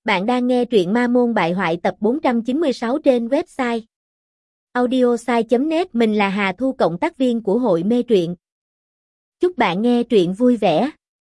Bạn đang nghe truyện Ma Môn Bại Hoại tập 496 trên website audiosai.net. Mình là Hà Thu, cộng tác viên của hội mê truyện. Chúc bạn nghe truyện vui vẻ.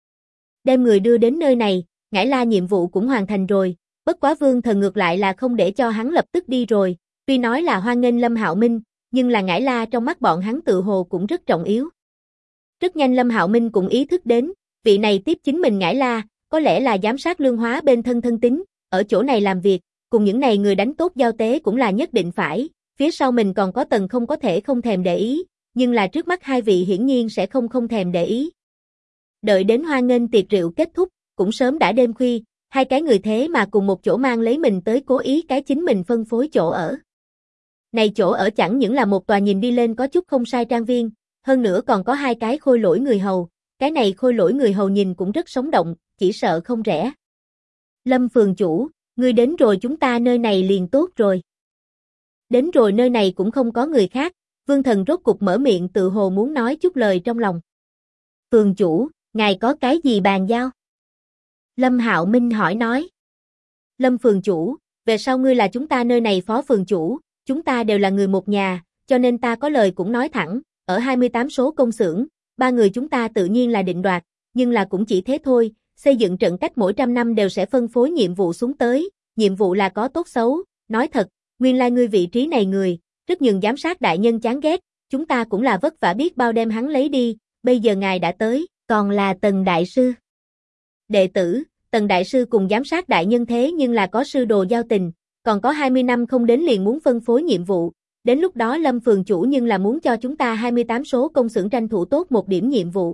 Đem người đưa đến nơi này, Ngải La nhiệm vụ cũng hoàn thành rồi, bất quá Vương Thần ngược lại là không để cho hắn lập tức đi rồi, tuy nói là hoan nghênh Lâm Hạo Minh, nhưng là Ngải La trong mắt bọn hắn tự hồ cũng rất trọng yếu. Rất nhanh Lâm Hạo Minh cũng ý thức đến, vị này tiếp chính mình Ngải La, có lẽ là giám sát lương hóa bên thân thân tín, ở chỗ này làm việc, cùng những này người đánh tốt giao tế cũng là nhất định phải, phía sau mình còn có Tần Không có thể không thèm để ý, nhưng là trước mắt hai vị hiển nhiên sẽ không thèm để ý. Đợi đến hoan nghênh tiệc rượu kết thúc, cũng sớm đã đêm khuya, hai cái người thế mà cùng một chỗ mang lấy mình tới cố ý cái chính mình phân phối chỗ ở. Này chỗ ở chẳng những là một tòa nhìn đi lên có chút không sai trang viên, hơn nữa còn có hai cái khôi lỗi người hầu, cái này khôi lỗi người hầu nhìn cũng rất sống động, chỉ sợ không rẻ. Lâm phường chủ, ngươi đến rồi, chúng ta nơi này liền tốt rồi. Đến rồi nơi này cũng không có người khác, Vương Thần rốt cục mở miệng tự hồ muốn nói chút lời trong lòng. Phường chủ, ngài có cái gì bàn giao? Lâm Hạo Minh hỏi nói. Lâm phường chủ, về sau ngươi là chúng ta nơi này phó phường chủ, chúng ta đều là người một nhà, cho nên ta có lời cũng nói thẳng, ở 28 số công xưởng, ba người chúng ta tự nhiên là định đoạt, nhưng là cũng chỉ thế thôi. Xây dựng trận cách mỗi 100 năm đều sẽ phân phối nhiệm vụ xuống tới, nhiệm vụ là có tốt xấu, nói thật, nguyên lai ngươi vị trí này người, rất nhường giám sát đại nhân chán ghét, chúng ta cũng là vất vả biết bao đem hắn lấy đi, bây giờ ngài đã tới, còn là Tần Đại Sư. Đệ tử, Tần Đại Sư cùng giám sát đại nhân thế nhưng là có sư đồ giao tình, còn có 20 năm không đến liền muốn phân phối nhiệm vụ, đến lúc đó Lâm phường chủ nhưng là muốn cho chúng ta 28 số công xưởng tranh thủ tốt một điểm nhiệm vụ.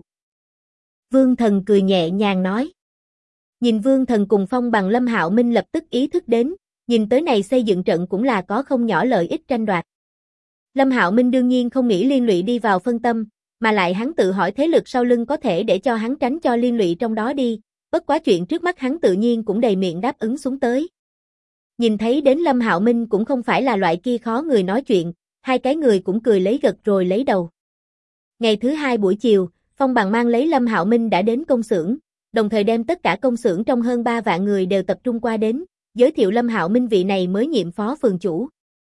Vương Thần cười nhẹ nhàng nói. Nhìn Vương Thần cùng Phong Bằng, Lâm Hạo Minh lập tức ý thức đến, nhìn tới này xây dựng trận cũng là có không nhỏ lợi ích tranh đoạt. Lâm Hạo Minh đương nhiên không nghĩ liên lụy đi vào phân tâm, mà lại hắn tự hỏi thế lực sau lưng có thể để cho hắn tránh cho liên lụy trong đó đi, bất quá chuyện trước mắt hắn tự nhiên cũng đầy miệng đáp ứng xuống tới. Nhìn thấy đến Lâm Hạo Minh cũng không phải là loại kia khó người nói chuyện, hai cái người cũng cười lấy gật rồi lấy đầu. Ngày thứ hai buổi chiều, Phong Bằng mang lấy Lâm Hạo Minh đã đến công xưởng, đồng thời đem tất cả công xưởng trong hơn 3 vạn người đều tập trung qua đến, giới thiệu Lâm Hạo Minh vị này mới nhiệm phó phường chủ.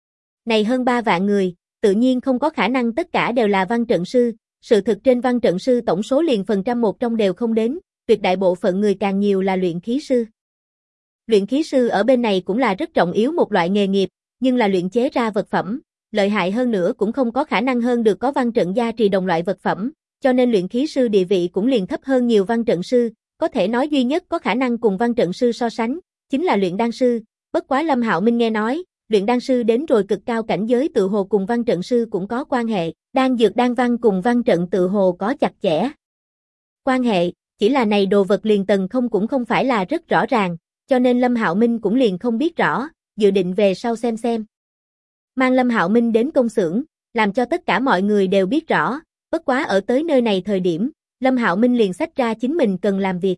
Này hơn 3 vạn người, tự nhiên không có khả năng tất cả đều là văn trận sư, sự thực trên văn trận sư tổng số liền phần trăm một trong đều không đến, tuyệt đại bộ phận người càng nhiều là luyện khí sư. Luyện khí sư ở bên này cũng là rất trọng yếu một loại nghề nghiệp, nhưng là luyện chế ra vật phẩm, lợi hại hơn nữa cũng không có khả năng hơn được có văn trận gia trì đồng loại vật phẩm, cho nên luyện khí sư địa vị cũng liền thấp hơn nhiều văn trận sư. Có thể nói duy nhất có khả năng cùng văn trận sư so sánh, chính là luyện đan sư, bất quá Lâm Hạo Minh nghe nói, luyện đan sư đến rồi cực cao cảnh giới tự hồ cùng văn trận sư cũng có quan hệ, đan dược đan văn cùng văn trận tự hồ có chặt chẽ quan hệ, chỉ là này đồ vật liền Tần Không cũng không phải là rất rõ ràng, cho nên Lâm Hạo Minh cũng liền không biết rõ, dự định về sau xem. Mang Lâm Hạo Minh đến công xưởng, làm cho tất cả mọi người đều biết rõ, bất quá ở tới nơi này thời điểm, Lâm Hạo Minh liền xách ra chính mình cần làm việc.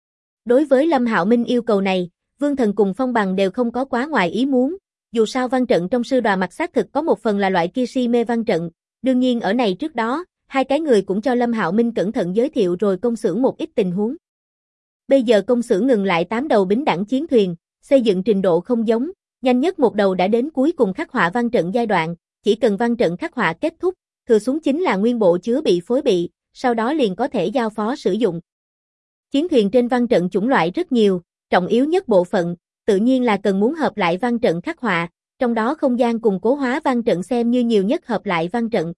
Đối với Lâm Hạo Minh yêu cầu này, Vương Thần cùng Phong Bằng đều không có quá ngoài ý muốn, dù sao văn trận trong sư đoàn mặt xác thực có một phần là loại kia si mê văn trận, đương nhiên ở này trước đó, hai cái người cũng cho Lâm Hạo Minh cẩn thận giới thiệu rồi công xưởng một ít tình huống. Bây giờ công xưởng ngừng lại 8 đầu bính đẳng chiến thuyền, xây dựng trình độ không giống, nhanh nhất một đầu đã đến cuối cùng khắc họa văn trận giai đoạn, chỉ cần văn trận khắc họa kết thúc, thừa xuống chính là nguyên bộ chứa bị phối bị, sau đó liền có thể giao phó sử dụng. Chiến thuyền trên văn trận chủng loại rất nhiều, trọng yếu nhất bộ phận, tự nhiên là cần muốn hợp lại văn trận khắc họa, trong đó không gian cùng cố hóa văn trận xem như nhiều nhất hợp lại văn trận.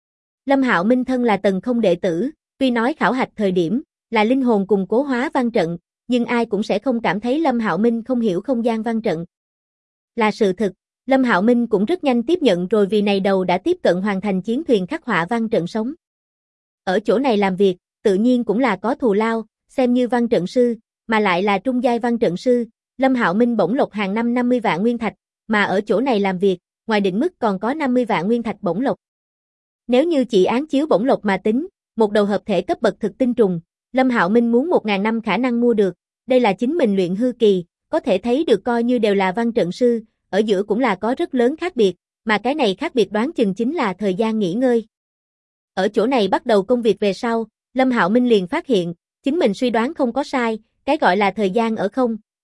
Lâm Hạo Minh thân là Tần Không đệ tử, tuy nói khảo hạch thời điểm là linh hồn cùng cố hóa văn trận, nhưng ai cũng sẽ không cảm thấy Lâm Hạo Minh không hiểu không gian văn trận. Là sự thực, Lâm Hạo Minh cũng rất nhanh tiếp nhận rồi, vì này đầu đã tiếp cận hoàn thành chiến thuyền khắc họa văn trận sống. Ở chỗ này làm việc, tự nhiên cũng là có thù lao, xem như văn trận sư, mà lại là trung giai văn trận sư, Lâm Hạo Minh bổng lộc hàng năm 50 vạn nguyên thạch, mà ở chỗ này làm việc, ngoài định mức còn có 50 vạn nguyên thạch bổng lộc. Nếu như chỉ án chiếu bổng lộc mà tính, một đầu hợp thể cấp bậc thực tinh trùng, Lâm Hạo Minh muốn 1000 năm khả năng mua được, đây là chính mình luyện hư kỳ, có thể thấy được coi như đều là văn trận sư, ở giữa cũng là có rất lớn khác biệt, mà cái này khác biệt đoán chừng chính là thời gian nghỉ ngơi. Ở chỗ này bắt đầu công việc về sau, Lâm Hạo Minh liền phát hiện, chính mình suy đoán không có sai, cái gọi là thời gian ở không,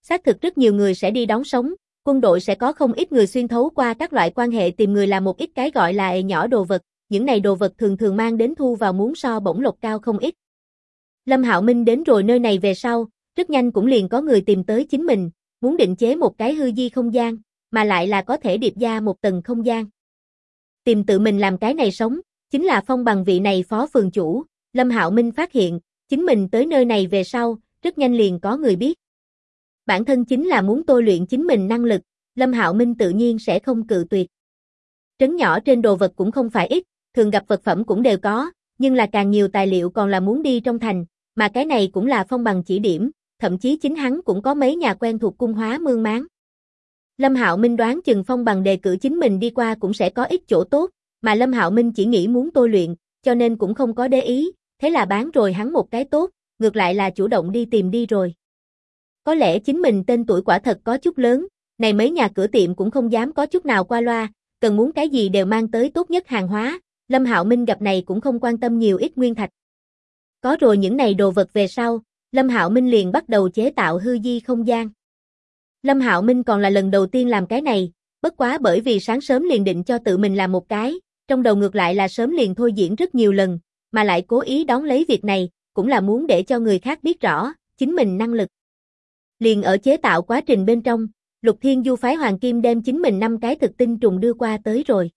Xác thực rất nhiều người sẽ đi đón sống, quân đội sẽ có không ít người xuyên thấu qua các loại quan hệ tìm người làm một ít cái gọi là nhỏ đồ vật, những này đồ vật thường thường mang đến thu vào muốn so bổng lộc cao không ít. Lâm Hạo Minh đến rồi nơi này về sau, rất nhanh cũng liền có người tìm tới chính mình, muốn định chế một cái hư di không gian, mà lại là có thể điệp ra một tầng không gian. Tìm tự mình làm cái này sống, chính là Phong Bằng vị này phó phường chủ. Lâm Hạo Minh phát hiện, chính mình tới nơi này về sau, rất nhanh liền có người biết. Bản thân chính là muốn tôi luyện chính mình năng lực, Lâm Hạo Minh tự nhiên sẽ không cự tuyệt. Trấn nhỏ trên đồ vật cũng không phải ít, thường gặp vật phẩm cũng đều có, nhưng là càng nhiều tài liệu còn là muốn đi trong thành, mà cái này cũng là Phong Bằng chỉ điểm, thậm chí chính hắn cũng có mấy nhà quen thuộc cung hóa mương máng. Lâm Hạo Minh đoán chừng Phong Bằng đề cử chính mình đi qua cũng sẽ có ít chỗ tốt, mà Lâm Hạo Minh chỉ nghĩ muốn tôi luyện, cho nên cũng không có để ý, thế là bán rồi hắn một cái tốt, ngược lại là chủ động đi tìm đi rồi. Có lẽ chính mình tên tuổi quả thật có chút lớn, này mấy nhà cửa tiệm cũng không dám có chút nào qua loa, cần muốn cái gì đều mang tới tốt nhất hàng hóa, Lâm Hạo Minh gặp này cũng không quan tâm nhiều ít nguyên thạch. Có rồi những này đồ vật về sau, Lâm Hạo Minh liền bắt đầu chế tạo hư di không gian. Lâm Hạo Minh còn là lần đầu tiên làm cái này, bất quá bởi vì sáng sớm liền định cho tự mình làm một cái, trong đầu ngược lại là sớm liền thôi diễn rất nhiều lần, mà lại cố ý đón lấy việc này, cũng là muốn để cho người khác biết rõ, chính mình năng lực. Liền ở chế tạo quá trình bên trong, Lục Thiên Du phái Hoàng Kim đem chính mình 5 cái thực tinh trùng đưa qua tới rồi.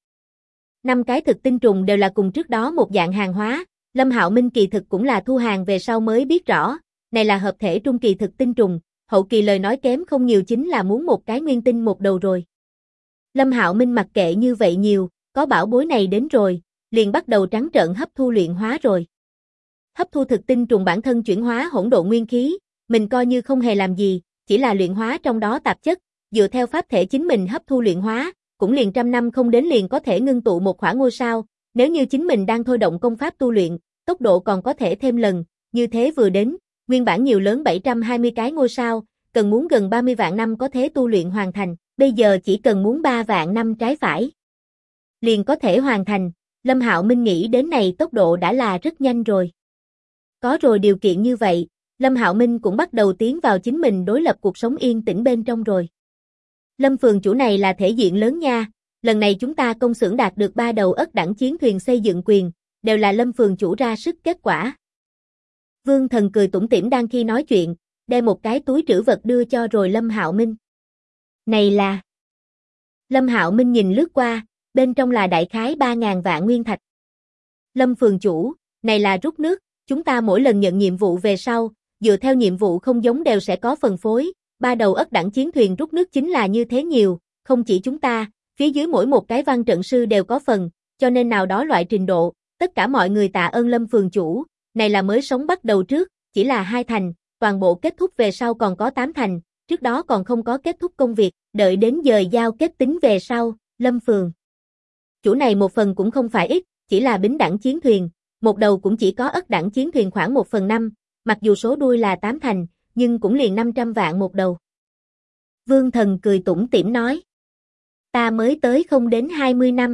5 cái thực tinh trùng đều là cùng trước đó một dạng hàng hóa, Lâm Hạo Minh kỳ thực cũng là thu hàng về sau mới biết rõ, này là hợp thể trung kỳ thực tinh trùng, hậu kỳ lời nói kém không nhiều chính là muốn một cái nguyên tinh một đầu rồi. Lâm Hạo Minh mặc kệ như vậy nhiều, có bảo bối này đến rồi, liền bắt đầu trắng trợn hấp thu luyện hóa rồi. Hấp thu thực tinh trùng bản thân chuyển hóa hỗn độn nguyên khí, mình coi như không hề làm gì, chỉ là luyện hóa trong đó tạp chất, dựa theo pháp thể chính mình hấp thu luyện hóa, cũng liền trăm năm không đến liền có thể ngưng tụ một quả ngôi sao, nếu như chính mình đang thôi động công pháp tu luyện, tốc độ còn có thể thêm lần, như thế vừa đến, nguyên bản nhiều lớn 720 cái ngôi sao, cần muốn gần 30 vạn năm có thể tu luyện hoàn thành, bây giờ chỉ cần muốn 3 vạn năm trái phải. Liền có thể hoàn thành, Lâm Hạo Minh nghĩ đến này tốc độ đã là rất nhanh rồi. Có rồi điều kiện như vậy, Lâm Hạo Minh cũng bắt đầu tiến vào chính mình đối lập cuộc sống yên tĩnh bên trong rồi. Lâm phường chủ này là thể diện lớn nha, lần này chúng ta công xưởng đạt được 3 đầu ất đẳng chiến thuyền xây dựng quyền, đều là Lâm phường chủ ra sức kết quả. Vương Thần cười tủm tỉm đang khi nói chuyện, đem một cái túi trữ vật đưa cho rồi Lâm Hạo Minh. Này là... Lâm Hạo Minh nhìn lướt qua, bên trong là đại khái 3.000 vạn nguyên thạch. Lâm phường chủ, này là rút nước, chúng ta mỗi lần nhận nhiệm vụ về sau, dựa theo nhiệm vụ không giống đều sẽ có phần phối, 3 đầu ất đẳng chiến thuyền rút nước chính là như thế nhiều, không chỉ chúng ta, phía dưới mỗi một cái văn trận sư đều có phần, cho nên nào đó loại trình độ, tất cả mọi người tạ ơn Lâm phường chủ, này là mới sống bắt đầu trước, chỉ là 2 thành, toàn bộ kết thúc về sau còn có 8 thành, trước đó còn không có kết thúc công việc, đợi đến giờ giao kết tính về sau, Lâm phường chủ này một phần cũng không phải ít, chỉ là bính đẳng chiến thuyền, một đầu cũng chỉ có ất đẳng chiến thuyền khoảng 1/5, mặc dù số đuôi là 8 thành, nhưng cũng liền 500 vạn một đầu. Vương Thần cười tủm tỉm nói. Ta mới tới không đến 20 năm.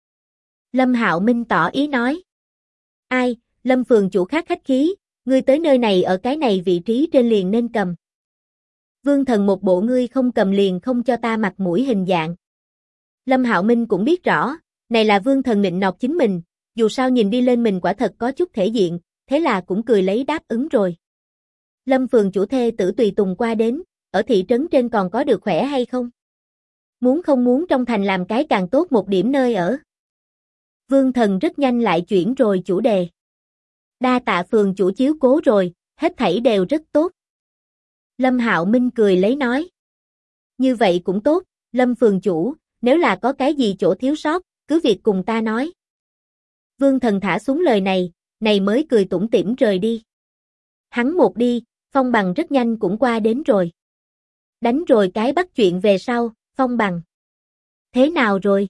Lâm Hạo Minh tỏ ý nói. Ai, Lâm phường chủ khác khách khí, ngươi tới nơi này ở cái này vị trí trên liền nên cầm. Vương Thần một bộ ngươi không cầm liền không cho ta mặt mũi hình dạng. Lâm Hạo Minh cũng biết rõ, này là Vương Thần nịnh nọt chính mình, dù sao nhìn đi lên mình quả thật có chút thể diện, thế là cũng cười lấy đáp ứng rồi. Lâm phường chủ thê tử tùy tùng qua đến, ở thị trấn trên còn có được khỏe hay không? Muốn không muốn trong thành làm cái càng tốt một điểm nơi ở. Vương Thần rất nhanh lại chuyển rồi chủ đề. Đa tạ phường chủ chiếu cố rồi, hết thảy đều rất tốt. Lâm Hạo Minh cười lấy nói. Như vậy cũng tốt, Lâm phường chủ, nếu là có cái gì chỗ thiếu sót, cứ việc cùng ta nói. Vương Thần thả xuống lời này mới cười tủm tỉm rời đi. Hắn một đi, Phong Bằng rất nhanh cũng qua đến rồi. Đánh rồi cái bắt chuyện về sau, Phong Bằng. Thế nào rồi?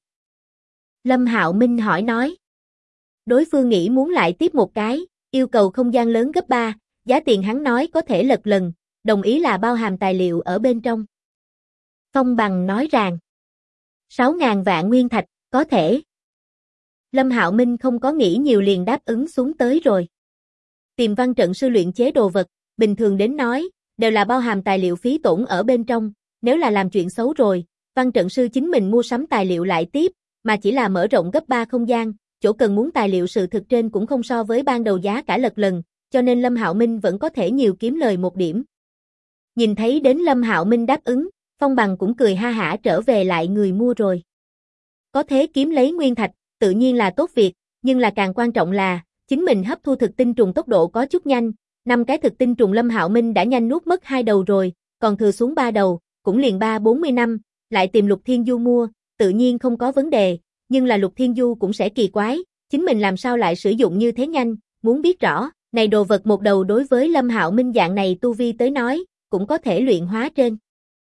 Lâm Hạo Minh hỏi nói. Đối phương nghĩ muốn lại tiếp một cái, yêu cầu không gian lớn gấp 3, giá tiền hắn nói có thể lật lần, đồng ý là bao hàm tài liệu ở bên trong. Phong Bằng nói rằng 6.000 vạn nguyên thạch, có thể. Lâm Hạo Minh không có nghĩ nhiều liền đáp ứng xuống tới rồi. Tìm văn trận sư luyện chế đồ vật, bình thường đến nói, đều là bao hàm tài liệu phí tổn ở bên trong, nếu là làm chuyện xấu rồi, văn trận sư chính mình mua sắm tài liệu lại tiếp, mà chỉ là mở rộng gấp 3 không gian, chỗ cần muốn tài liệu sự thực trên cũng không so với ban đầu giá cả lật lần, cho nên Lâm Hạo Minh vẫn có thể nhiều kiếm lời một điểm. Nhìn thấy đến Lâm Hạo Minh đáp ứng, Phong Bằng cũng cười ha hả trở về lại người mua rồi. Có thế kiếm lấy nguyên thạch, tự nhiên là tốt việc, nhưng là càng quan trọng là, chính mình hấp thu thực tinh trùng tốc độ có chút nhanh, 5 cái thực tinh trùng Lâm Hạo Minh đã nhanh nuốt mất 2 đầu rồi, còn thừa xuống 3 đầu, cũng liền 30-40 năm, lại tìm Lục Thiên Du mua, tự nhiên không có vấn đề, nhưng là Lục Thiên Du cũng sẽ kỳ quái, chính mình làm sao lại sử dụng như thế nhanh, muốn biết rõ, này đồ vật một đầu đối với Lâm Hạo Minh dạng này tu vi tới nói, cũng có thể luyện hóa trên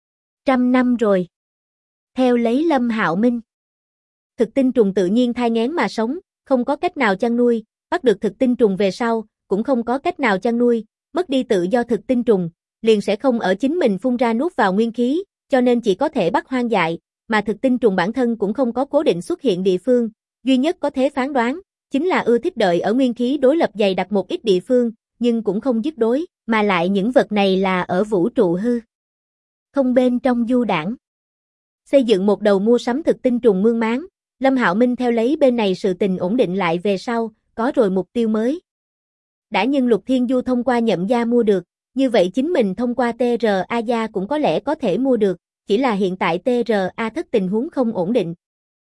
100 năm rồi. Theo lấy Lâm Hạo Minh, thực tinh trùng tự nhiên thai nghén mà sống, không có cách nào chăn nuôi, bắt được thực tinh trùng về sau, cũng không có cách nào chăn nuôi, mất đi tự do thực tinh trùng, liền sẽ không ở chính mình phun ra nuốt vào nguyên khí, cho nên chỉ có thể bắt hoang dại, mà thực tinh trùng bản thân cũng không có cố định xuất hiện địa phương, duy nhất có thể phán đoán, chính là ưa thích đợi ở nguyên khí đối lập dày đặc một ít địa phương, nhưng cũng không dứt đối, mà lại những vật này là ở vũ trụ hư không bên trong du đãng. Xây dựng một đầu mua sắm thực tinh trùng mương máng, Lâm Hạo Minh theo lấy bên này sự tình ổn định lại về sau, có rồi mục tiêu mới. Đã nhưng Lục Thiên Du thông qua nhậm gia mua được, như vậy chính mình thông qua TRA gia cũng có lẽ có thể mua được, chỉ là hiện tại TRA thất tình huống không ổn định.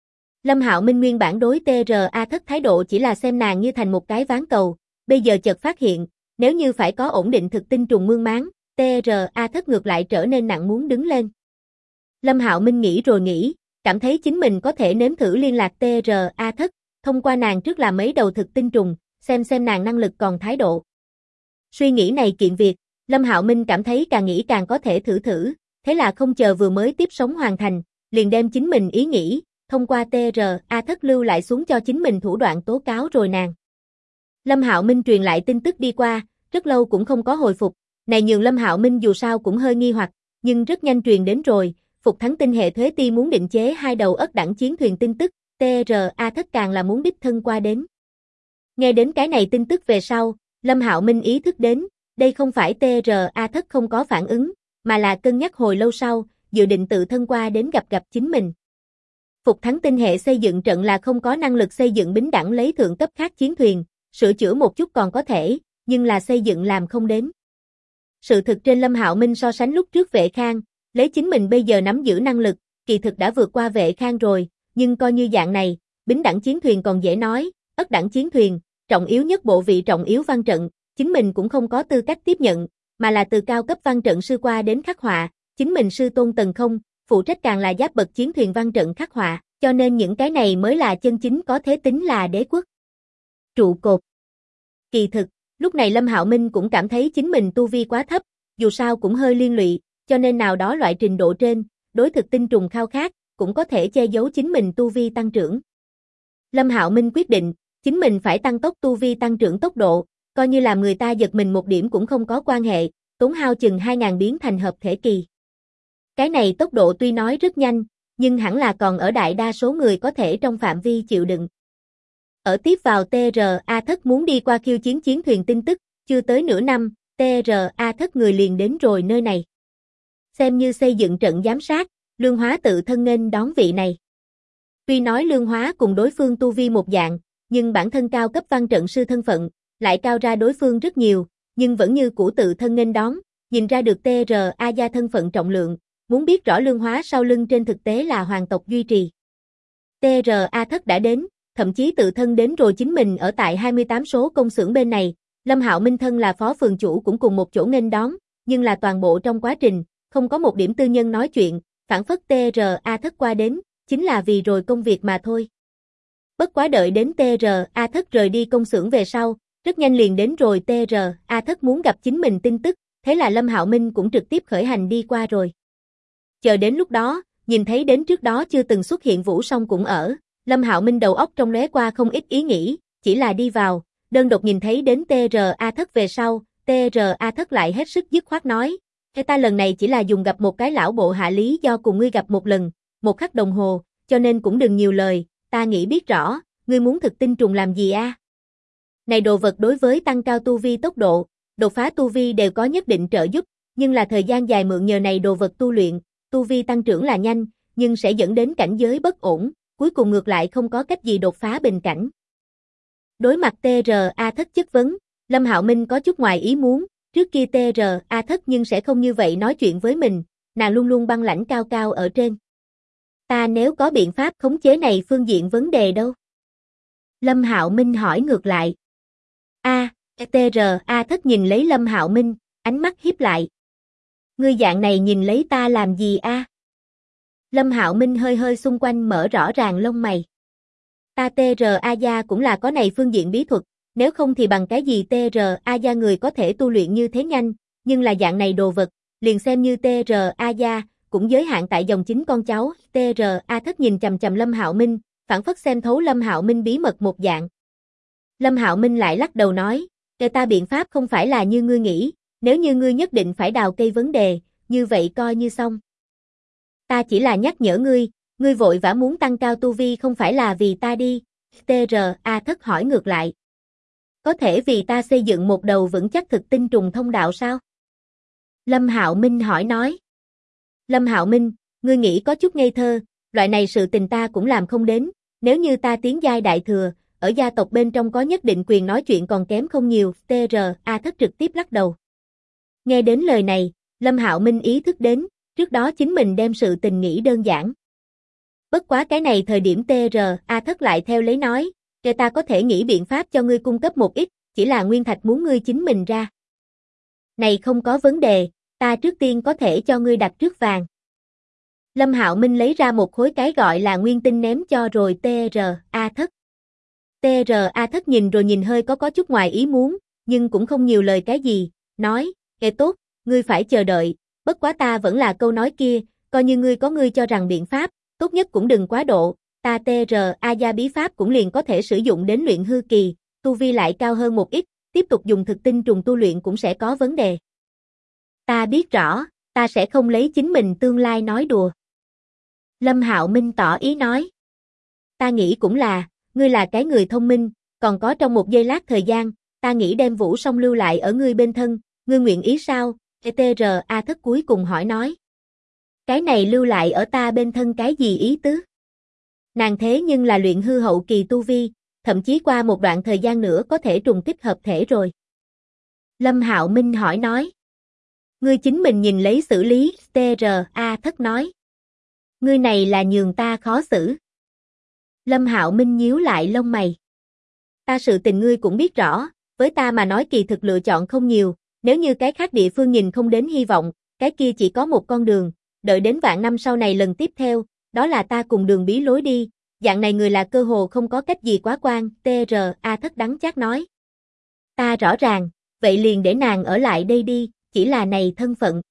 Lâm Hạo Minh nguyên bản đối TRA thất thái độ chỉ là xem nàng như thành một cái ván cầu, bây giờ chợt phát hiện, nếu như phải có ổn định thực tinh trùng mương máng, TRA thất ngược lại trở nên nặng muốn đứng lên. Lâm Hạo Minh nghĩ rồi nghĩ, cảm thấy chính mình có thể nếm thử liên lạc TRA thất, thông qua nàng trước làm mấy đầu thực tinh trùng, xem nàng năng lực còn thái độ. Suy nghĩ này kiện việc, Lâm Hạo Minh cảm thấy càng nghĩ càng có thể thử, thế là không chờ vừa mới tiếp sống hoàn thành, liền đem chính mình ý nghĩ, thông qua TRA thất lưu lại xuống cho chính mình thủ đoạn tố cáo rồi nàng. Lâm Hạo Minh truyền lại tin tức đi qua, rất lâu cũng không có hồi phục, này nhường Lâm Hạo Minh dù sao cũng hơi nghi hoặc, nhưng rất nhanh truyền đến rồi, Phục Thắng Tinh hệ thuế ti muốn định chế 2 đầu ất đẳng chiến thuyền tin tức, TRA thất càng là muốn đích thân qua đến. Nghe đến cái này tin tức về sau, Lâm Hạo Minh ý thức đến, đây không phải TRA thất không có phản ứng, mà là cân nhắc hồi lâu sau, dự định tự thân qua đến gặp chính mình. Phục Thắng Tinh hệ xây dựng trận là không có năng lực xây dựng bính đẳng lấy thượng cấp khác chiến thuyền, sửa chữa một chút còn có thể, nhưng là xây dựng làm không đến. Sự thực trên Lâm Hạo Minh so sánh lúc trước Vệ Khang, lấy chính mình bây giờ nắm giữ năng lực, kỳ thực đã vượt qua Vệ Khang rồi, nhưng coi như dạng này, bính đẳng chiến thuyền còn dễ nói, ất đẳng chiến thuyền, trọng yếu nhất bộ vị trọng yếu văn trận, chính mình cũng không có tư cách tiếp nhận, mà là từ cao cấp văn trận sư qua đến khắc họa, chính mình sư tôn Tần Không, phụ trách càng là giáp bậc chiến thuyền văn trận khắc họa, cho nên những cái này mới là chân chính có thế tính là đế quốc. Trụ cột. Kỳ thực, lúc này Lâm Hạo Minh cũng cảm thấy chính mình tu vi quá thấp, dù sao cũng hơi liên lụy, cho nên nào đó loại trình độ trên, đối thực tinh trùng khao khát, cũng có thể che giấu chính mình tu vi tăng trưởng. Lâm Hạo Minh quyết định, chính mình phải tăng tốc tu vi tăng trưởng tốc độ, coi như làm người ta giật mình một điểm cũng không có quan hệ, tốn hao chừng 2000 biến thành hợp thể kỳ. Cái này tốc độ tuy nói rất nhanh, nhưng hẳn là còn ở đại đa số người có thể trong phạm vi chịu đựng. Ở tiếp vào TRA thất muốn đi qua khiêu chiến chiến thuyền tin tức, chưa tới nửa năm, TRA thất người liền đến rồi nơi này. Xem như xây dựng trận giám sát, Lương Hóa tự thân nghênh đón vị này. Tuy nói Lương Hóa cùng đối phương tu vi một dạng, nhưng bản thân cao cấp văn trận sư thân phận, lại cao ra đối phương rất nhiều, nhưng vẫn như cũ tự thân nghênh đón, nhìn ra được TRA gia thân phận trọng lượng, muốn biết rõ Lương Hóa sau lưng trên thực tế là hoàng tộc duy trì. TRA thất đã đến, thậm chí tự thân đến rồi chính mình ở tại 28 số công xưởng bên này, Lâm Hạo Minh thân là phó phường chủ cũng cùng một chỗ nghênh đón, nhưng là toàn bộ trong quá trình, không có một điểm tư nhân nói chuyện, phản phất TRA thất qua đến, chính là vì rồi công việc mà thôi. Bất quá đợi đến TRA thất rời đi công xưởng về sau, rất nhanh liền đến rồi TRA thất muốn gặp chính mình tin tức, thế là Lâm Hạo Minh cũng trực tiếp khởi hành đi qua rồi. Chờ đến lúc đó, nhìn thấy đến trước đó chưa từng xuất hiện Vũ Song cũng ở, Lâm Hạo Minh đầu óc trong lóe qua không ít ý nghĩ, chỉ là đi vào, đơn độc nhìn thấy đến TRA thất về sau, TRA thất lại hết sức dứt khoát nói, ta lần này chỉ là dùng gặp một cái lão bộ hạ lý do cùng ngươi gặp một lần, 1 khắc đồng hồ, cho nên cũng đừng nhiều lời, ta nghĩ biết rõ, ngươi muốn thực tinh trùng làm gì a? Này đồ vật đối với tăng cao tu vi tốc độ, đột phá tu vi đều có nhất định trợ giúp, nhưng là thời gian dài mượn nhờ này đồ vật tu luyện, tu vi tăng trưởng là nhanh, nhưng sẽ dẫn đến cảnh giới bất ổn, cuối cùng ngược lại không có cách gì đột phá bình cảnh. Đối mặt TRA Thất chất vấn, Lâm Hạo Minh có chút ngoài ý muốn, trước kia TRA Thất nhưng sẽ không như vậy nói chuyện với mình, nàng luôn luôn băng lãnh cao cao ở trên. Ta nếu có biện pháp khống chế này phương diện vấn đề đâu? Lâm Hạo Minh hỏi ngược lại. TRA Thất nhìn lấy Lâm Hạo Minh, ánh mắt hiếp lại. Ngươi dạng này nhìn lấy ta làm gì a? Lâm Hạo Minh hơi hơi xung quanh mở rõ ràng lông mày. Ta TRA gia cũng là có này phương diện bí thuật, nếu không thì bằng cái gì TRA gia người có thể tu luyện như thế nhanh, nhưng là dạng này đồ vật, liền xem như TRA gia, cũng giới hạn tại dòng chính con cháu. TRA Thất nhìn chằm chằm Lâm Hạo Minh, phảng phất xem thấu Lâm Hạo Minh bí mật một dạng. Lâm Hạo Minh lại lắc đầu nói, ta biện pháp không phải là như ngươi nghĩ, nếu như ngươi nhất định phải đào cây vấn đề, như vậy coi như xong. Ta chỉ là nhắc nhở ngươi vội vã muốn tăng cao tu vi không phải là vì ta đi. TRA Thất hỏi ngược lại. Có thể vì ta xây dựng một đầu vững chắc thực tinh trùng thông đạo sao? Lâm Hạo Minh hỏi nói. Lâm Hạo Minh, ngươi nghĩ có chút ngây thơ, loại này sự tình ta cũng làm không đến, nếu như ta tiến giai đại thừa, ở gia tộc bên trong có nhất định quyền nói chuyện còn kém không nhiều. TRA Thất trực tiếp lắc đầu. Nghe đến lời này, Lâm Hạo Minh ý thức đến, trước đó chính mình đem sự tình nghĩ đơn giản. Bất quá cái này thời điểm TRA Thất lại theo lấy nói, ta có thể nghĩ biện pháp cho ngươi cung cấp một ít, chỉ là nguyên thạch muốn ngươi chính mình ra. Này không có vấn đề, ta trước tiên có thể cho ngươi đặt trước vàng. Lâm Hạo Minh lấy ra một khối cái gọi là nguyên tinh ném cho rồi TRA Thất. TRA Thất nhìn rồi nhìn hơi có chút ngoài ý muốn, nhưng cũng không nhiều lời cái gì, nói, tốt, ngươi phải chờ đợi, bất quá ta vẫn là câu nói kia, coi như ngươi có ngươi cho rằng biện pháp, tốt nhất cũng đừng quá độ, ta TRA gia bí pháp cũng liền có thể sử dụng đến luyện hư kỳ, tu vi lại cao hơn một ít, tiếp tục dùng thực tinh trùng tu luyện cũng sẽ có vấn đề. Ta biết rõ, ta sẽ không lấy chính mình tương lai nói đùa. Lâm Hạo Minh tỏ ý nói. Ta nghĩ cũng là, ngươi là cái người thông minh, còn có trong một giây lát thời gian, ta nghĩ đem Vũ Song lưu lại ở ngươi bên thân, ngươi nguyện ý sao? TRA Thất cuối cùng hỏi nói. Cái này lưu lại ở ta bên thân cái gì ý tứ? Nàng thế nhưng là luyện hư hậu kỳ tu vi, thậm chí qua một đoạn thời gian nữa có thể trùng kích hợp thể rồi. Lâm Hạo Minh hỏi nói. Ngươi chính mình nhìn lấy xử lý, TRA Thất nói. Ngươi này là nhường ta khó xử. Lâm Hạo Minh nhíu lại lông mày. Ta sự tình ngươi cũng biết rõ, với ta mà nói kỳ thực lựa chọn không nhiều, nếu như cái khác địa phương nhìn không đến hy vọng, cái kia chỉ có một con đường, đợi đến vạn năm sau này lần tiếp theo, đó là ta cùng đường bí lối đi, dạng này người là cơ hồ không có cách gì quá quan, TRA Thất đắng chát nói. Ta rõ ràng, vậy liền để nàng ở lại đây đi, chỉ là này thân phận.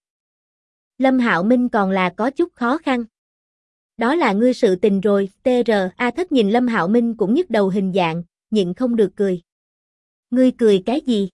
Lâm Hạo Minh còn là có chút khó khăn. Đó là ngươi sự tình rồi, TRA Thất nhìn Lâm Hạo Minh cũng nhức đầu hình dạng, nhịn không được cười. Ngươi cười cái gì?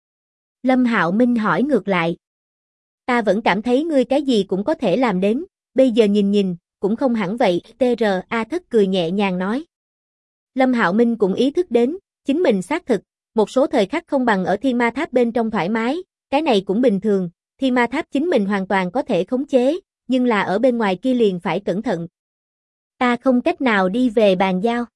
Lâm Hạo Minh hỏi ngược lại. Ta vẫn cảm thấy ngươi cái gì cũng có thể làm đến, bây giờ nhìn, cũng không hẳn vậy, TRA Thất cười nhẹ nhàng nói. Lâm Hạo Minh cũng ý thức đến, chính mình xác thực, một số thời khắc không bằng ở Thiên Ma Tháp bên trong thoải mái, cái này cũng bình thường, Thiên Ma Tháp chính mình hoàn toàn có thể khống chế, nhưng là ở bên ngoài kia liền phải cẩn thận. Ta không cách nào đi về bàn giao.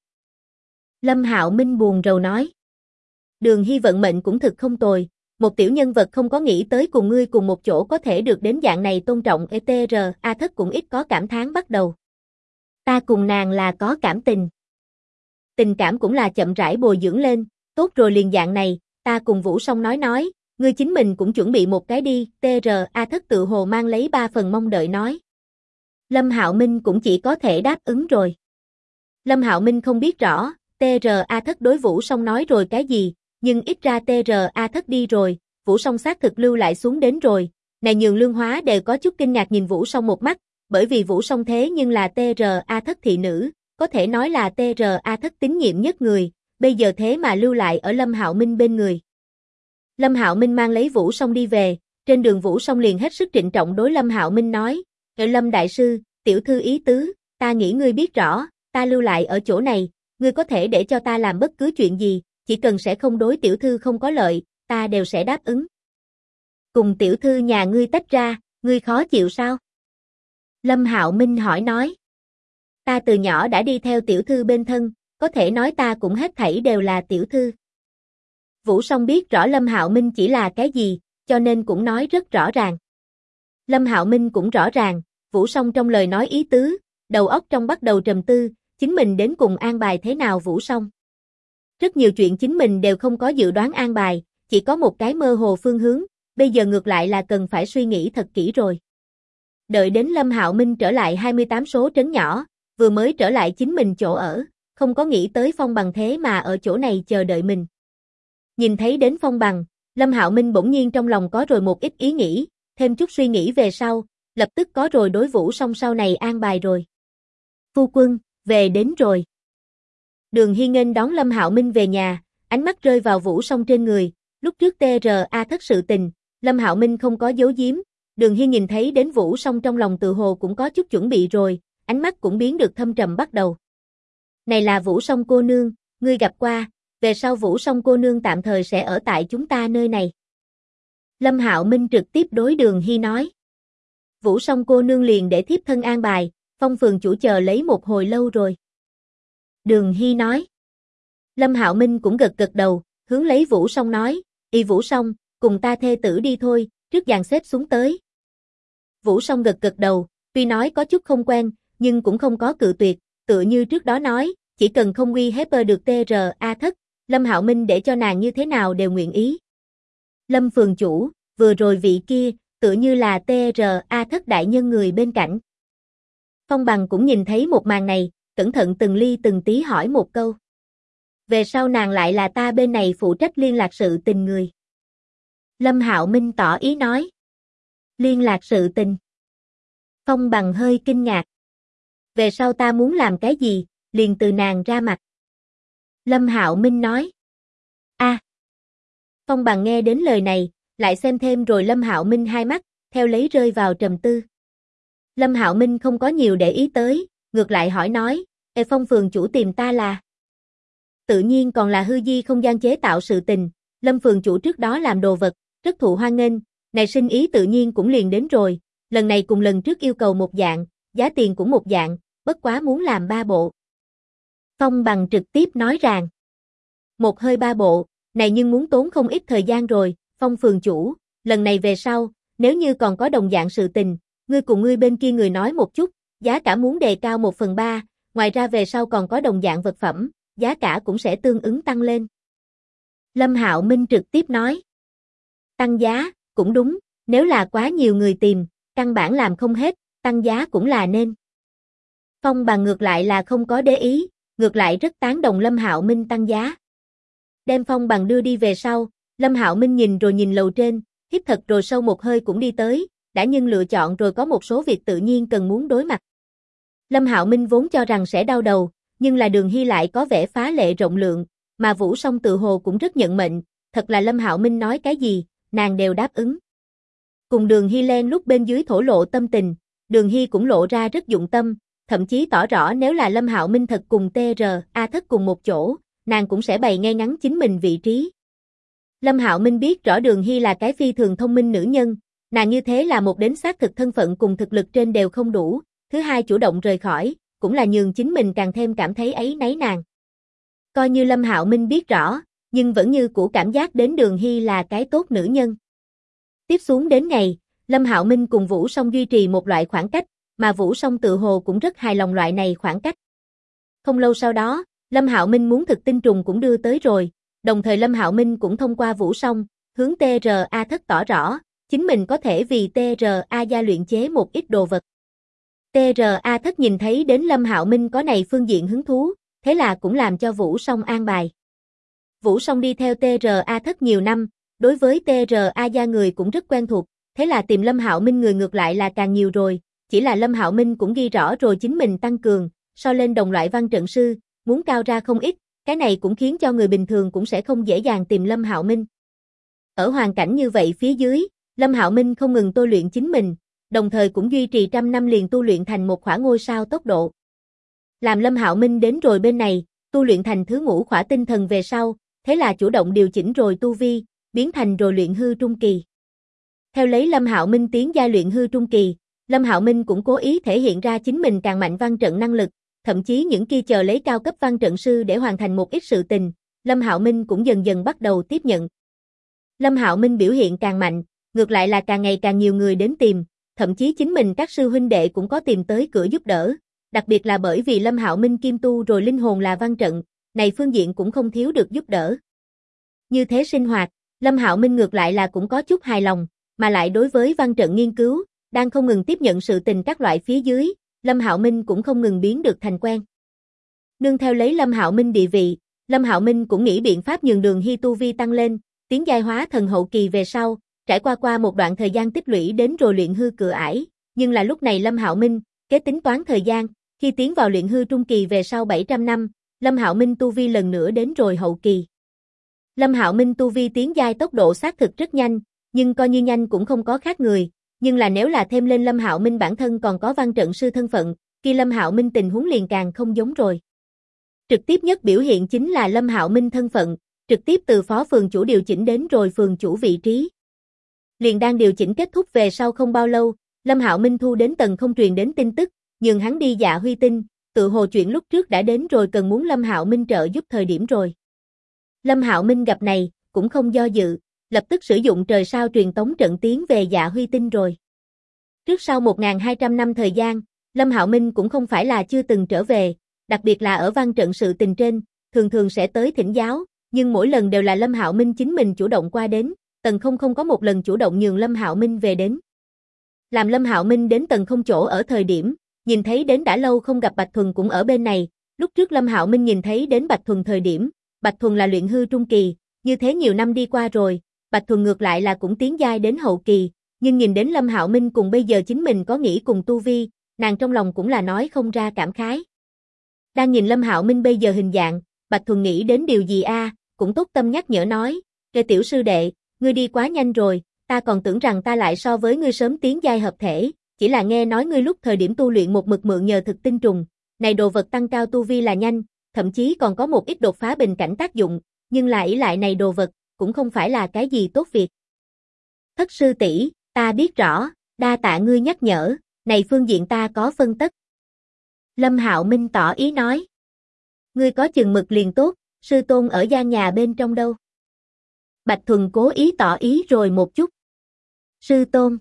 Lâm Hạo Minh buồn rầu nói. Đường Hy vận mệnh cũng thực không tồi, một tiểu nhân vật không có nghĩ tới cùng ngươi cùng một chỗ có thể được đến dạng này tôn trọng. TRA Thất cũng ít có cảm thán bắt đầu. Ta cùng nàng là có cảm tình. Tình cảm cũng là chậm rãi bồi dưỡng lên, tốt rồi liền dạng này, ta cùng Vũ Song nói, ngươi chính mình cũng chuẩn bị một cái đi. TRA Thất tự hồ mang lấy 3 phần mong đợi nói. Lâm Hạo Minh cũng chỉ có thể đáp ứng rồi. Lâm Hạo Minh không biết rõ, TRA Thất đối Vũ Song nói rồi cái gì, nhưng ít ra TRA Thất đi rồi, Vũ Song xác thực lưu lại xuống đến rồi. Này nhường Lương Hóa đều có chút kinh ngạc nhìn Vũ Song một mắt, bởi vì Vũ Song thế nhưng là TRA Thất thị nữ, có thể nói là TRA Thất tín nhiệm nhất người, bây giờ thế mà lưu lại ở Lâm Hạo Minh bên người. Lâm Hạo Minh mang lấy Vũ Song đi về, trên đường Vũ Song liền hết sức trịnh trọng đối Lâm Hạo Minh nói, Lâm đại sư, tiểu thư ý tứ, ta nghĩ ngươi biết rõ, ta lưu lại ở chỗ này, ngươi có thể để cho ta làm bất cứ chuyện gì, chỉ cần sẽ không đối tiểu thư không có lợi, ta đều sẽ đáp ứng. Cùng tiểu thư nhà ngươi tách ra, ngươi khó chịu sao? Lâm Hạo Minh hỏi nói. Ta từ nhỏ đã đi theo tiểu thư bên thân, có thể nói ta cũng hết thảy đều là tiểu thư. Vũ Song biết rõ Lâm Hạo Minh chỉ là cái gì, cho nên cũng nói rất rõ ràng. Lâm Hạo Minh cũng rõ ràng, Vũ Song trong lời nói ý tứ, đầu óc trong bắt đầu trầm tư, chính mình đến cùng an bài thế nào Vũ Song. Rất nhiều chuyện chính mình đều không có dự đoán an bài, chỉ có một cái mơ hồ phương hướng, bây giờ ngược lại là cần phải suy nghĩ thật kỹ rồi. Đợi đến Lâm Hạo Minh trở lại 28 số trấn nhỏ, vừa mới trở lại chính mình chỗ ở, không có nghĩ tới Phong Bằng thế mà ở chỗ này chờ đợi mình. Nhìn thấy đến Phong Bằng, Lâm Hạo Minh bỗng nhiên trong lòng có rồi một ít ý nghĩ, thêm chút suy nghĩ về sau, lập tức có rồi đối Vũ Song sau này an bài rồi. Phu quân, về đến rồi. Đường Hi nghênh đón Lâm Hạo Minh về nhà, ánh mắt rơi vào Vũ Song trên người, lúc trước TRA thất sự tình, Lâm Hạo Minh không có giấu giếm, Đường Hi nhìn thấy đến Vũ Song trong lòng tự hồ cũng có chút chuẩn bị rồi, ánh mắt cũng biến được thâm trầm bắt đầu. Này là Vũ Song cô nương, ngươi gặp qua, về sau Vũ Song cô nương tạm thời sẽ ở tại chúng ta nơi này. Lâm Hạo Minh trực tiếp đối Đường Hi nói. Vũ Song cô nương liền để thiếp thân an bài, Phong phường chủ chờ lấy một hồi lâu rồi. Đường Hi nói. Lâm Hạo Minh cũng gật gật đầu, hướng lấy Vũ Song nói, y Vũ Song, cùng ta thê tử đi thôi, trước dàn xếp xuống tới. Vũ Song gật gật đầu, tuy nói có chút không quen, nhưng cũng không có cự tuyệt, tựa như trước đó nói, chỉ cần không uy hiếp được TRA thất, Lâm Hạo Minh để cho nàng như thế nào đều nguyện ý. Lâm phường chủ, vừa rồi vị kia, tựa như là TRA thất đại nhân người bên cạnh. Phong Bằng cũng nhìn thấy một màn này, cẩn thận từng ly từng tí hỏi một câu. Về sau nàng lại là ta bên này phụ trách liên lạc sự tình người. Lâm Hạo Minh tỏ ý nói. Liên lạc sự tình. Phong Bằng hơi kinh ngạc. Về sau ta muốn làm cái gì, liền từ nàng ra mặt. Lâm Hạo Minh nói. Phong Bằng nghe đến lời này, lại xem thêm rồi Lâm Hạo Minh hai mắt, theo lấy rơi vào trầm tư. Lâm Hạo Minh không có nhiều để ý tới, ngược lại hỏi nói, Phong phường chủ tìm ta là? Tự nhiên còn là hư di không gian chế tạo sự tình, Lâm phường chủ trước đó làm đồ vật, rất thụ hoan nghênh, này sinh ý tự nhiên cũng liền đến rồi, lần này cùng lần trước yêu cầu một dạng, giá tiền cũng một dạng, bất quá muốn làm 3 bộ. Phong Bằng trực tiếp nói rằng, một hơi 3 bộ, này nhưng muốn tốn không ít thời gian rồi, Phong phường chủ, lần này về sau, nếu như còn có đồng dạng sự tình, ngươi cùng ngươi bên kia người nói một chút, giá cả muốn đề cao 1/3, ngoài ra về sau còn có đồng dạng vật phẩm, giá cả cũng sẽ tương ứng tăng lên. Lâm Hạo Minh trực tiếp nói, tăng giá, cũng đúng, nếu là quá nhiều người tìm, căn bản làm không hết, tăng giá cũng là nên. Phong Bằng ngược lại là không có để ý, ngược lại rất tán đồng Lâm Hạo Minh tăng giá. Đem Phong Bằng đưa đi về sau, Lâm Hạo Minh nhìn rồi nhìn lầu trên, hít thật rồi sâu một hơi cũng đi tới, đã nhưng lựa chọn rồi có một số việc tự nhiên cần muốn đối mặt. Lâm Hạo Minh vốn cho rằng sẽ đau đầu, nhưng là Đường Hi lại có vẻ phá lệ rộng lượng, mà Vũ Song tự hồ cũng rất nhận mệnh, thật là Lâm Hạo Minh nói cái gì, nàng đều đáp ứng. Cùng Đường Hi len lúc bên dưới thổ lộ tâm tình, Đường Hi cũng lộ ra rất dụng tâm, thậm chí tỏ rõ nếu là Lâm Hạo Minh thật cùng TRA thất cùng một chỗ, nàng cũng sẽ bày ngay ngắn chính mình vị trí. Lâm Hạo Minh biết rõ Đường Hi là cái phi thường thông minh nữ nhân, nàng như thế là một đến xác thực thân phận cùng thực lực trên đều không đủ, thứ hai chủ động rời khỏi, cũng là nhường chính mình càng thêm cảm thấy áy náy nàng. Coi như Lâm Hạo Minh biết rõ, nhưng vẫn như cũ cảm giác đến Đường Hi là cái tốt nữ nhân. Tiếp xuống đến ngày, Lâm Hạo Minh cùng Vũ Song duy trì một loại khoảng cách, mà Vũ Song tự hồ cũng rất hài lòng loại này khoảng cách. Không lâu sau đó, Lâm Hạo Minh muốn thực tinh trùng cũng đưa tới rồi, đồng thời Lâm Hạo Minh cũng thông qua Vũ Song, hướng TRA thất tỏ rõ, chính mình có thể vì TRA gia luyện chế một ít đồ vật. TRA thất nhìn thấy đến Lâm Hạo Minh có này phương diện hứng thú, thế là cũng làm cho Vũ Song an bài. Vũ Song đi theo TRA thất nhiều năm, đối với TRA gia người cũng rất quen thuộc, thế là tìm Lâm Hạo Minh người ngược lại là càng nhiều rồi, chỉ là Lâm Hạo Minh cũng ghi rõ rồi chính mình tăng cường, so lên đồng loại văn trận sư, muốn cao ra không ít, cái này cũng khiến cho người bình thường cũng sẽ không dễ dàng tìm Lâm Hạo Minh. Ở hoàn cảnh như vậy phía dưới, Lâm Hạo Minh không ngừng tôi luyện chính mình, đồng thời cũng duy trì trăm năm liền tu luyện thành một khỏa ngôi sao tốc độ. Làm Lâm Hạo Minh đến rồi bên này, tu luyện thành thứ 5 khỏa tinh thần về sau, thế là chủ động điều chỉnh rồi tu vi, biến thành rồi luyện hư trung kỳ. Theo lấy Lâm Hạo Minh tiến giai luyện hư trung kỳ, Lâm Hạo Minh cũng cố ý thể hiện ra chính mình càng mạnh văn trận năng lực, thậm chí những kia chờ lấy cao cấp văn trận sư để hoàn thành một ít sự tình, Lâm Hạo Minh cũng dần dần bắt đầu tiếp nhận. Lâm Hạo Minh biểu hiện càng mạnh, ngược lại là càng ngày càng nhiều người đến tìm, thậm chí chính mình các sư huynh đệ cũng có tìm tới cửa giúp đỡ, đặc biệt là bởi vì Lâm Hạo Minh kim tu rồi linh hồn là văn trận, này phương diện cũng không thiếu được giúp đỡ. Như thế sinh hoạt, Lâm Hạo Minh ngược lại là cũng có chút hài lòng, mà lại đối với văn trận nghiên cứu, đang không ngừng tiếp nhận sự tình các loại phía dưới, Lâm Hạo Minh cũng không ngừng biến được thành quen. Nương theo lấy Lâm Hạo Minh địa vị, Lâm Hạo Minh cũng nghĩ biện pháp nhường Đường Hy tu vi tăng lên, tiến giai hóa thần hậu kỳ về sau, trải qua một đoạn thời gian tích lũy đến rồi luyện hư cửa ải, nhưng là lúc này Lâm Hạo Minh, kế tính toán thời gian, khi tiến vào luyện hư trung kỳ về sau 700 năm, Lâm Hạo Minh tu vi lần nữa đến rồi hậu kỳ. Lâm Hạo Minh tu vi tiến giai tốc độ xác thực rất nhanh, nhưng coi như nhanh cũng không có khác người, nhưng là nếu là thêm lên Lâm Hạo Minh bản thân còn có văn trận sư thân phận, khi Lâm Hạo Minh tình huống liền càng không giống rồi. Trực tiếp nhất biểu hiện chính là Lâm Hạo Minh thân phận, trực tiếp từ phó phường chủ điều chỉnh đến rồi phường chủ vị trí. Liền đang điều chỉnh kết thúc về sau không bao lâu, Lâm Hạo Minh thu đến tầng không truyền đến tin tức, nhường hắn đi Dạ Huy Tinh, tự hồ chuyện lúc trước đã đến rồi cần muốn Lâm Hạo Minh trợ giúp thời điểm rồi. Lâm Hạo Minh gặp này, cũng không do dự, lập tức sử dụng trời sao truyền tống trận tiến về Dạ Huy Tinh rồi. Trước sau 1200 năm thời gian, Lâm Hạo Minh cũng không phải là chưa từng trở về, đặc biệt là ở văn trận sự tình trên, thường thường sẽ tới thỉnh giáo, nhưng mỗi lần đều là Lâm Hạo Minh chính mình chủ động qua đến, tầng không có một lần chủ động nhường Lâm Hạo Minh về đến. Làm Lâm Hạo Minh đến tầng không chỗ ở thời điểm, nhìn thấy đến đã lâu không gặp Bạch Thuần cũng ở bên này, lúc trước Lâm Hạo Minh nhìn thấy đến Bạch Thuần thời điểm, Bạch Thuần là luyện hư trung kỳ, như thế nhiều năm đi qua rồi, Bạch Thuần ngược lại là cũng tiến giai đến hậu kỳ, nhưng nhìn đến Lâm Hạo Minh cùng bây giờ chính mình có nghĩ cùng tu vi, nàng trong lòng cũng là nói không ra cảm khái. Đang nhìn Lâm Hạo Minh bây giờ hình dạng, Bạch Thuần nghĩ đến điều gì cũng tốt tâm nhắc nhở nói, "Kê tiểu sư đệ, ngươi đi quá nhanh rồi, ta còn tưởng rằng ta lại so với ngươi sớm tiến giai hợp thể, chỉ là nghe nói ngươi lúc thời điểm tu luyện một mực mượn nhờ thực tinh trùng, này đồ vật tăng cao tu vi là nhanh, thậm chí còn có một ít đột phá bình cảnh tác dụng, nhưng là ỷ lại này đồ vật, cũng không phải là cái gì tốt việc." "Thất sư tỷ, ta biết rõ, đa tạ ngươi nhắc nhở, này phương diện ta có phân tất." Lâm Hạo Minh tỏ ý nói. "Ngươi có chừng mực liền tốt, sư tôn ở gian nhà bên trong đâu?" Bạch Thuần cố ý tỏ ý rồi một chút. "Sư tôn."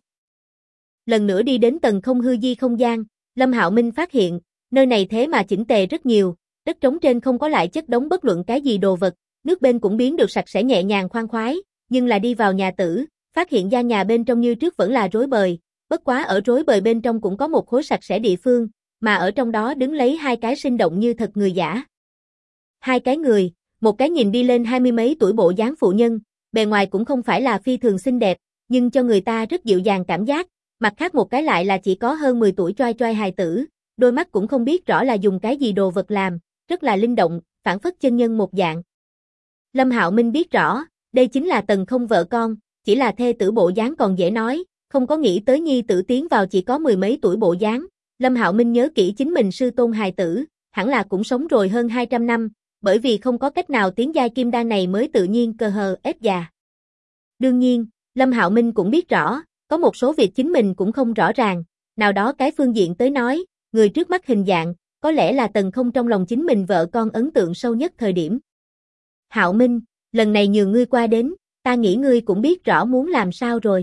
Lần nữa đi đến tầng không hư di không gian, Lâm Hạo Minh phát hiện, nơi này thế mà chỉnh tề rất nhiều, đất trống trên không có lại chất đống bất luận cái gì đồ vật, nước bên cũng biến được sạch sẽ nhẹ nhàng khoan khoái, nhưng là đi vào nhà tử, phát hiện gian nhà bên trong như trước vẫn là rối bời, bất quá ở rối bời bên trong cũng có một khối sạch sẽ địa phương, mà ở trong đó đứng lấy hai cái sinh động như thật người giả. Hai cái người, một cái nhìn đi lên 20 mấy tuổi bộ dáng phụ nhân, bề ngoài cũng không phải là phi thường xinh đẹp, nhưng cho người ta rất dịu dàng cảm giác, mặt khác một cái lại là chỉ có hơn 10 tuổi choai choai hài tử, đôi mắt cũng không biết rõ là dùng cái gì đồ vật làm, rất là linh động, phản phất chân nhân một dạng. Lâm Hạo Minh biết rõ, đây chính là Tần Không vợ con, chỉ là thê tử bộ dáng còn dễ nói, không có nghĩ tới nhi tử tiến vào chỉ có mười mấy tuổi bộ dáng. Lâm Hạo Minh nhớ kỹ chính mình sư tôn hài tử, hẳn là cũng sống rồi hơn 200 năm, bởi vì không có cách nào tiến giai kim đan này mới tự nhiên cơ hờ ép già. Đương nhiên, Lâm Hạo Minh cũng biết rõ, có một số việc chính mình cũng không rõ ràng, nào đó cái phương diện tới nói, người trước mắt hình dạng, có lẽ là Tần Không trong lòng chính mình vợ con ấn tượng sâu nhất thời điểm. "Hạo Minh, lần này nhường ngươi qua đến, ta nghĩ ngươi cũng biết rõ muốn làm sao rồi."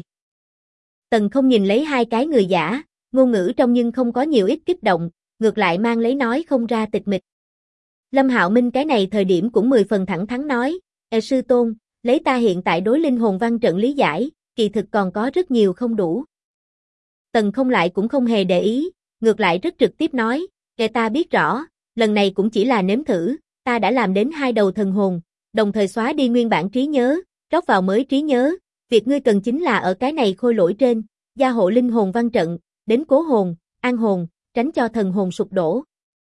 Tần Không nhìn lấy hai cái người giả, ngôn ngữ trong nhưng không có nhiều ít kích động, ngược lại mang lấy nói không ra tịch mịch. Lâm Hạo Minh cái này thời điểm cũng 10 phần thẳng thắn nói, sư tôn, lấy ta hiện tại đối linh hồn văn trận lý giải, kỳ thực còn có rất nhiều không đủ." Tần Không lại cũng không hề để ý, ngược lại rất trực tiếp nói, ta biết rõ, lần này cũng chỉ là nếm thử, ta đã làm đến 2 đầu thần hồn, đồng thời xóa đi nguyên bản trí nhớ, rót vào mới trí nhớ, việc ngươi cần chính là ở cái này khôi lỗi trên, gia hộ linh hồn văn trận, đến cố hồn, an hồn, tránh cho thần hồn sụp đổ.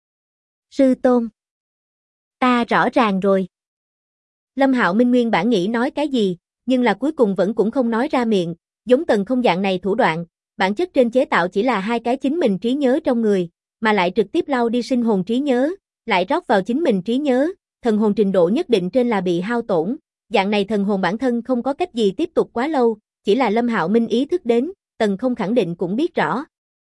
"Sư tôn, ta rõ ràng rồi." Lâm Hạo Minh nguyên bản nghĩ nói cái gì, nhưng là cuối cùng vẫn cũng không nói ra miệng, giống Tần Không dạng này thủ đoạn, bản chất trên chế tạo chỉ là hai cái chính mình trí nhớ trong người, mà lại trực tiếp lau đi sinh hồn trí nhớ, lại rót vào chính mình trí nhớ, thần hồn trình độ nhất định trên là bị hao tổn, dạng này thần hồn bản thân không có cách gì tiếp tục quá lâu, chỉ là Lâm Hạo Minh ý thức đến, Tần Không khẳng định cũng biết rõ.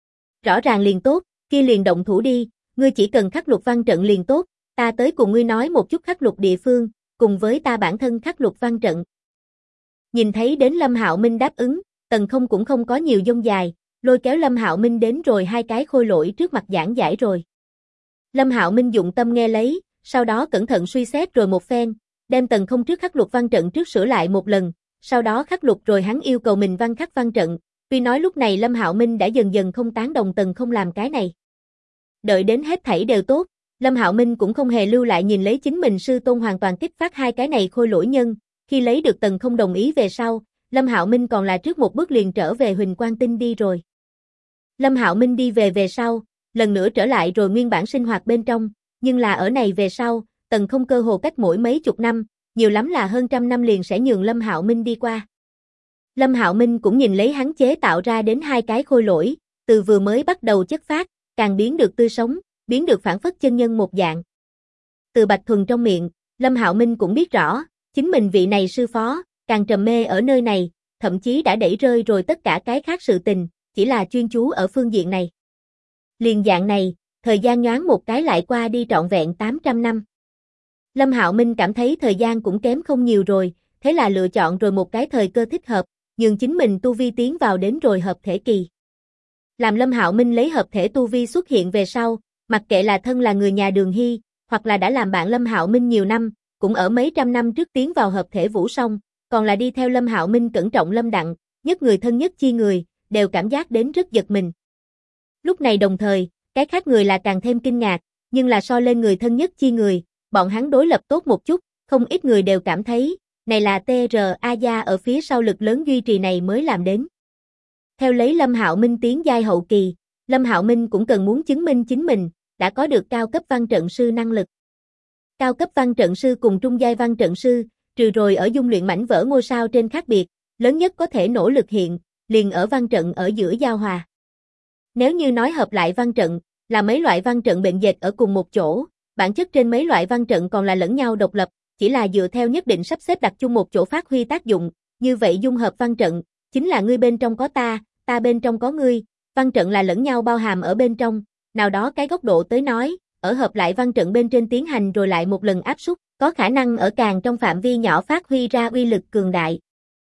Rõ ràng liền tốt, kia liền động thủ đi, ngươi chỉ cần khắc lục văn trận liền tốt, ta tới cùng ngươi nói một chút khắc lục địa phương, cùng với ta bản thân khắc lục văn trận. Nhìn thấy đến Lâm Hạo Minh đáp ứng, Tần Không cũng không có nhiều dông dài, lôi kéo Lâm Hạo Minh đến rồi hai cái khôi lỗi trước mặt giảng giải rồi. Lâm Hạo Minh dụng tâm nghe lấy, sau đó cẩn thận suy xét rồi một phen, đem Tần Không trước khắc lục văn trận trước sửa lại một lần, sau đó khắc lục rồi hắn yêu cầu mình văn khắc văn trận, tuy nói lúc này Lâm Hạo Minh đã dần dần không tán đồng Tần Không làm cái này. Đợi đến hết thảy đều tốt, Lâm Hạo Minh cũng không hề lưu lại nhìn lấy chính mình sư tôn hoàn toàn kích phát hai cái này khôi lỗi nhân, khi lấy được Tần Không đồng ý về sau, Lâm Hạo Minh còn là trước một bước liền trở về Huỳnh Quang Tinh đi rồi. Lâm Hạo Minh đi về sau, lần nữa trở lại rồi nguyên bản sinh hoạt bên trong, nhưng là ở này về sau, Tần Không cơ hồ cách mỗi mấy chục năm, nhiều lắm là hơn trăm năm liền sẽ nhường Lâm Hạo Minh đi qua. Lâm Hạo Minh cũng nhìn lấy hắn chế tạo ra đến hai cái khôi lỗi, từ vừa mới bắt đầu chất phát, càng biến được tươi sống, biến được phản phất chân nhân một dạng. Từ Bạch Thuần trong miệng, Lâm Hạo Minh cũng biết rõ, chính mình vị này sư phó, càng trầm mê ở nơi này, thậm chí đã đẩy rơi rồi tất cả cái khác sự tình, chỉ là chuyên chú ở phương diện này. Liền dạng này, thời gian nhoáng một cái lại qua đi trọn vẹn 800 năm. Lâm Hạo Minh cảm thấy thời gian cũng kém không nhiều rồi, thế là lựa chọn rồi một cái thời cơ thích hợp, nhường chính mình tu vi tiến vào đến rồi hợp thể kỳ. Làm Lâm Hạo Minh lấy hợp thể tu vi xuất hiện về sau, mặc kệ là thân là người nhà Đường Hy, hoặc là đã làm bạn Lâm Hạo Minh nhiều năm, cũng ở mấy trăm năm trước tiến vào hợp thể Vũ Song, còn là đi theo Lâm Hạo Minh cẩn trọng Lâm Đặng, nhất người thân nhất chi người, đều cảm giác đến rất giật mình. Lúc này đồng thời, cái khác người là càng thêm kinh ngạc, nhưng là so lên người thân nhất chi người, bọn hắn đối lập tốt một chút, không ít người đều cảm thấy, này là TRA gia ở phía sau lực lớn duy trì này mới làm đến. Theo lấy Lâm Hạo Minh tiến giai hậu kỳ, Lâm Hạo Minh cũng cần muốn chứng minh chính mình, đã có được cao cấp văn trận sư năng lực. Cao cấp văn trận sư cùng trung giai văn trận sư, trừ rồi ở dung luyện mảnh vỡ ngôi sao trên khác biệt, lớn nhất có thể nỗ lực hiện, liền ở văn trận ở giữa giao hòa. Nếu như nói hợp lại văn trận, là mấy loại văn trận bệnh dệt ở cùng một chỗ, bản chất trên mấy loại văn trận còn là lẫn nhau độc lập, chỉ là dựa theo nhất định sắp xếp đặt chung một chỗ phát huy tác dụng, như vậy dung hợp văn trận, chính là ngươi bên trong có ta bên trong có ngươi, văn trận là lẫn nhau bao hàm ở bên trong, nào đó cái góc độ tới nói, ở hợp lại văn trận bên trên tiến hành rồi lại một lần áp suất, có khả năng ở càng trong phạm vi nhỏ phát huy ra uy lực cường đại.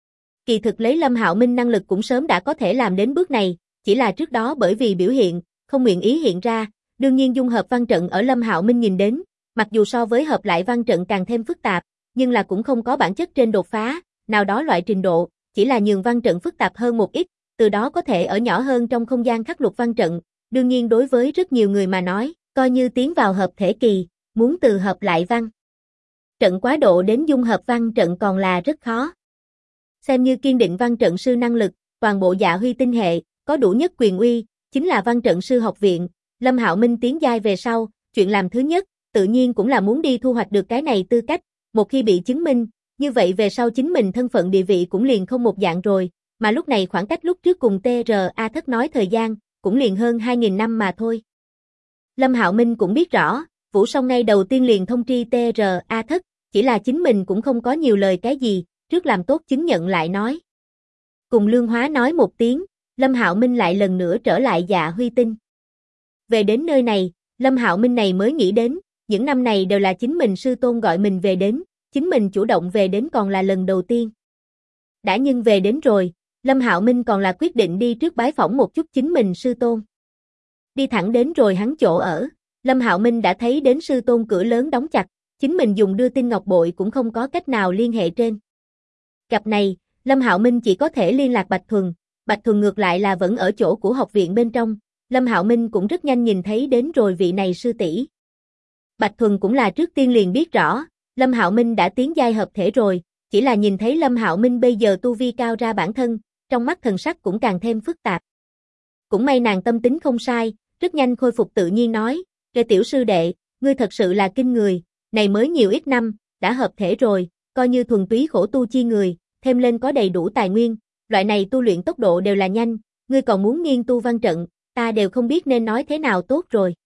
Kỳ thực lấy Lâm Hạo Minh năng lực cũng sớm đã có thể làm đến bước này, chỉ là trước đó bởi vì biểu hiện, không nguyện ý hiện ra, đương nhiên dung hợp văn trận ở Lâm Hạo Minh nhìn đến, mặc dù so với hợp lại văn trận càng thêm phức tạp, nhưng là cũng không có bản chất trên đột phá, nào đó loại trình độ, chỉ là nhường văn trận phức tạp hơn một ít, từ đó có thể ở nhỏ hơn trong không gian khắc lục văn trận, đương nhiên đối với rất nhiều người mà nói, coi như tiến vào hợp thể kỳ, muốn từ hợp lại văn trận quá độ đến dung hợp văn trận còn là rất khó. Xem như kiên định văn trận sư năng lực, toàn bộ Dạ Huy tinh hệ, có đủ nhất quyền uy, chính là văn trận sư học viện, Lâm Hạo Minh tiến giai về sau, chuyện làm thứ nhất, tự nhiên cũng là muốn đi thu hoạch được cái này tư cách, một khi bị chứng minh, như vậy về sau chính mình thân phận địa vị cũng liền không một dạng rồi, mà lúc này khoảng cách lúc trước cùng TRA Thất nói thời gian, cũng liền hơn 2.000 năm mà thôi. Lâm Hạo Minh cũng biết rõ, Vũ Song ngay đầu tiên liền thông tri TRA Thất, chỉ là chính mình cũng không có nhiều lời cái gì, trước làm tốt chứng nhận lại nói. Cùng Lương Hóa nói một tiếng, Lâm Hạo Minh lại lần nữa trở lại Dạ Huy tinh. Về đến nơi này, Lâm Hạo Minh này mới nghĩ đến, những năm này đều là chính mình sư tôn gọi mình về đến, chính mình chủ động về đến còn là lần đầu tiên. Đã nhưng về đến rồi, Lâm Hạo Minh còn là quyết định đi trước bái phỏng một chút chính mình sư tôn. Đi thẳng đến rồi hắn chỗ ở, Lâm Hạo Minh đã thấy đến sư tôn cửa lớn đóng chặt, chính mình dùng đưa tin ngọc bội cũng không có cách nào liên hệ trên. Gặp này, Lâm Hạo Minh chỉ có thể liên lạc Bạch Thuần ngược lại là vẫn ở chỗ của học viện bên trong, Lâm Hạo Minh cũng rất nhanh nhìn thấy đến rồi vị này sư tỷ. Bạch Thuần cũng là trước tiên liền biết rõ, Lâm Hạo Minh đã tiến giai hợp thể rồi, chỉ là nhìn thấy Lâm Hạo Minh bây giờ tu vi cao ra bản thân, trong mắt thần sắc cũng càng thêm phức tạp. Cũng may nàng tâm tính không sai, rất nhanh khôi phục tự nhiên nói, "Kệ tiểu sư đệ, ngươi thật sự là kinh người, này mới nhiều ít năm, đã hợp thể rồi, coi như thuần túy khổ tu chi người, thêm lên có đầy đủ tài nguyên, loại này tu luyện tốc độ đều là nhanh, ngươi còn muốn nghiên tu văn trận, ta đều không biết nên nói thế nào tốt rồi."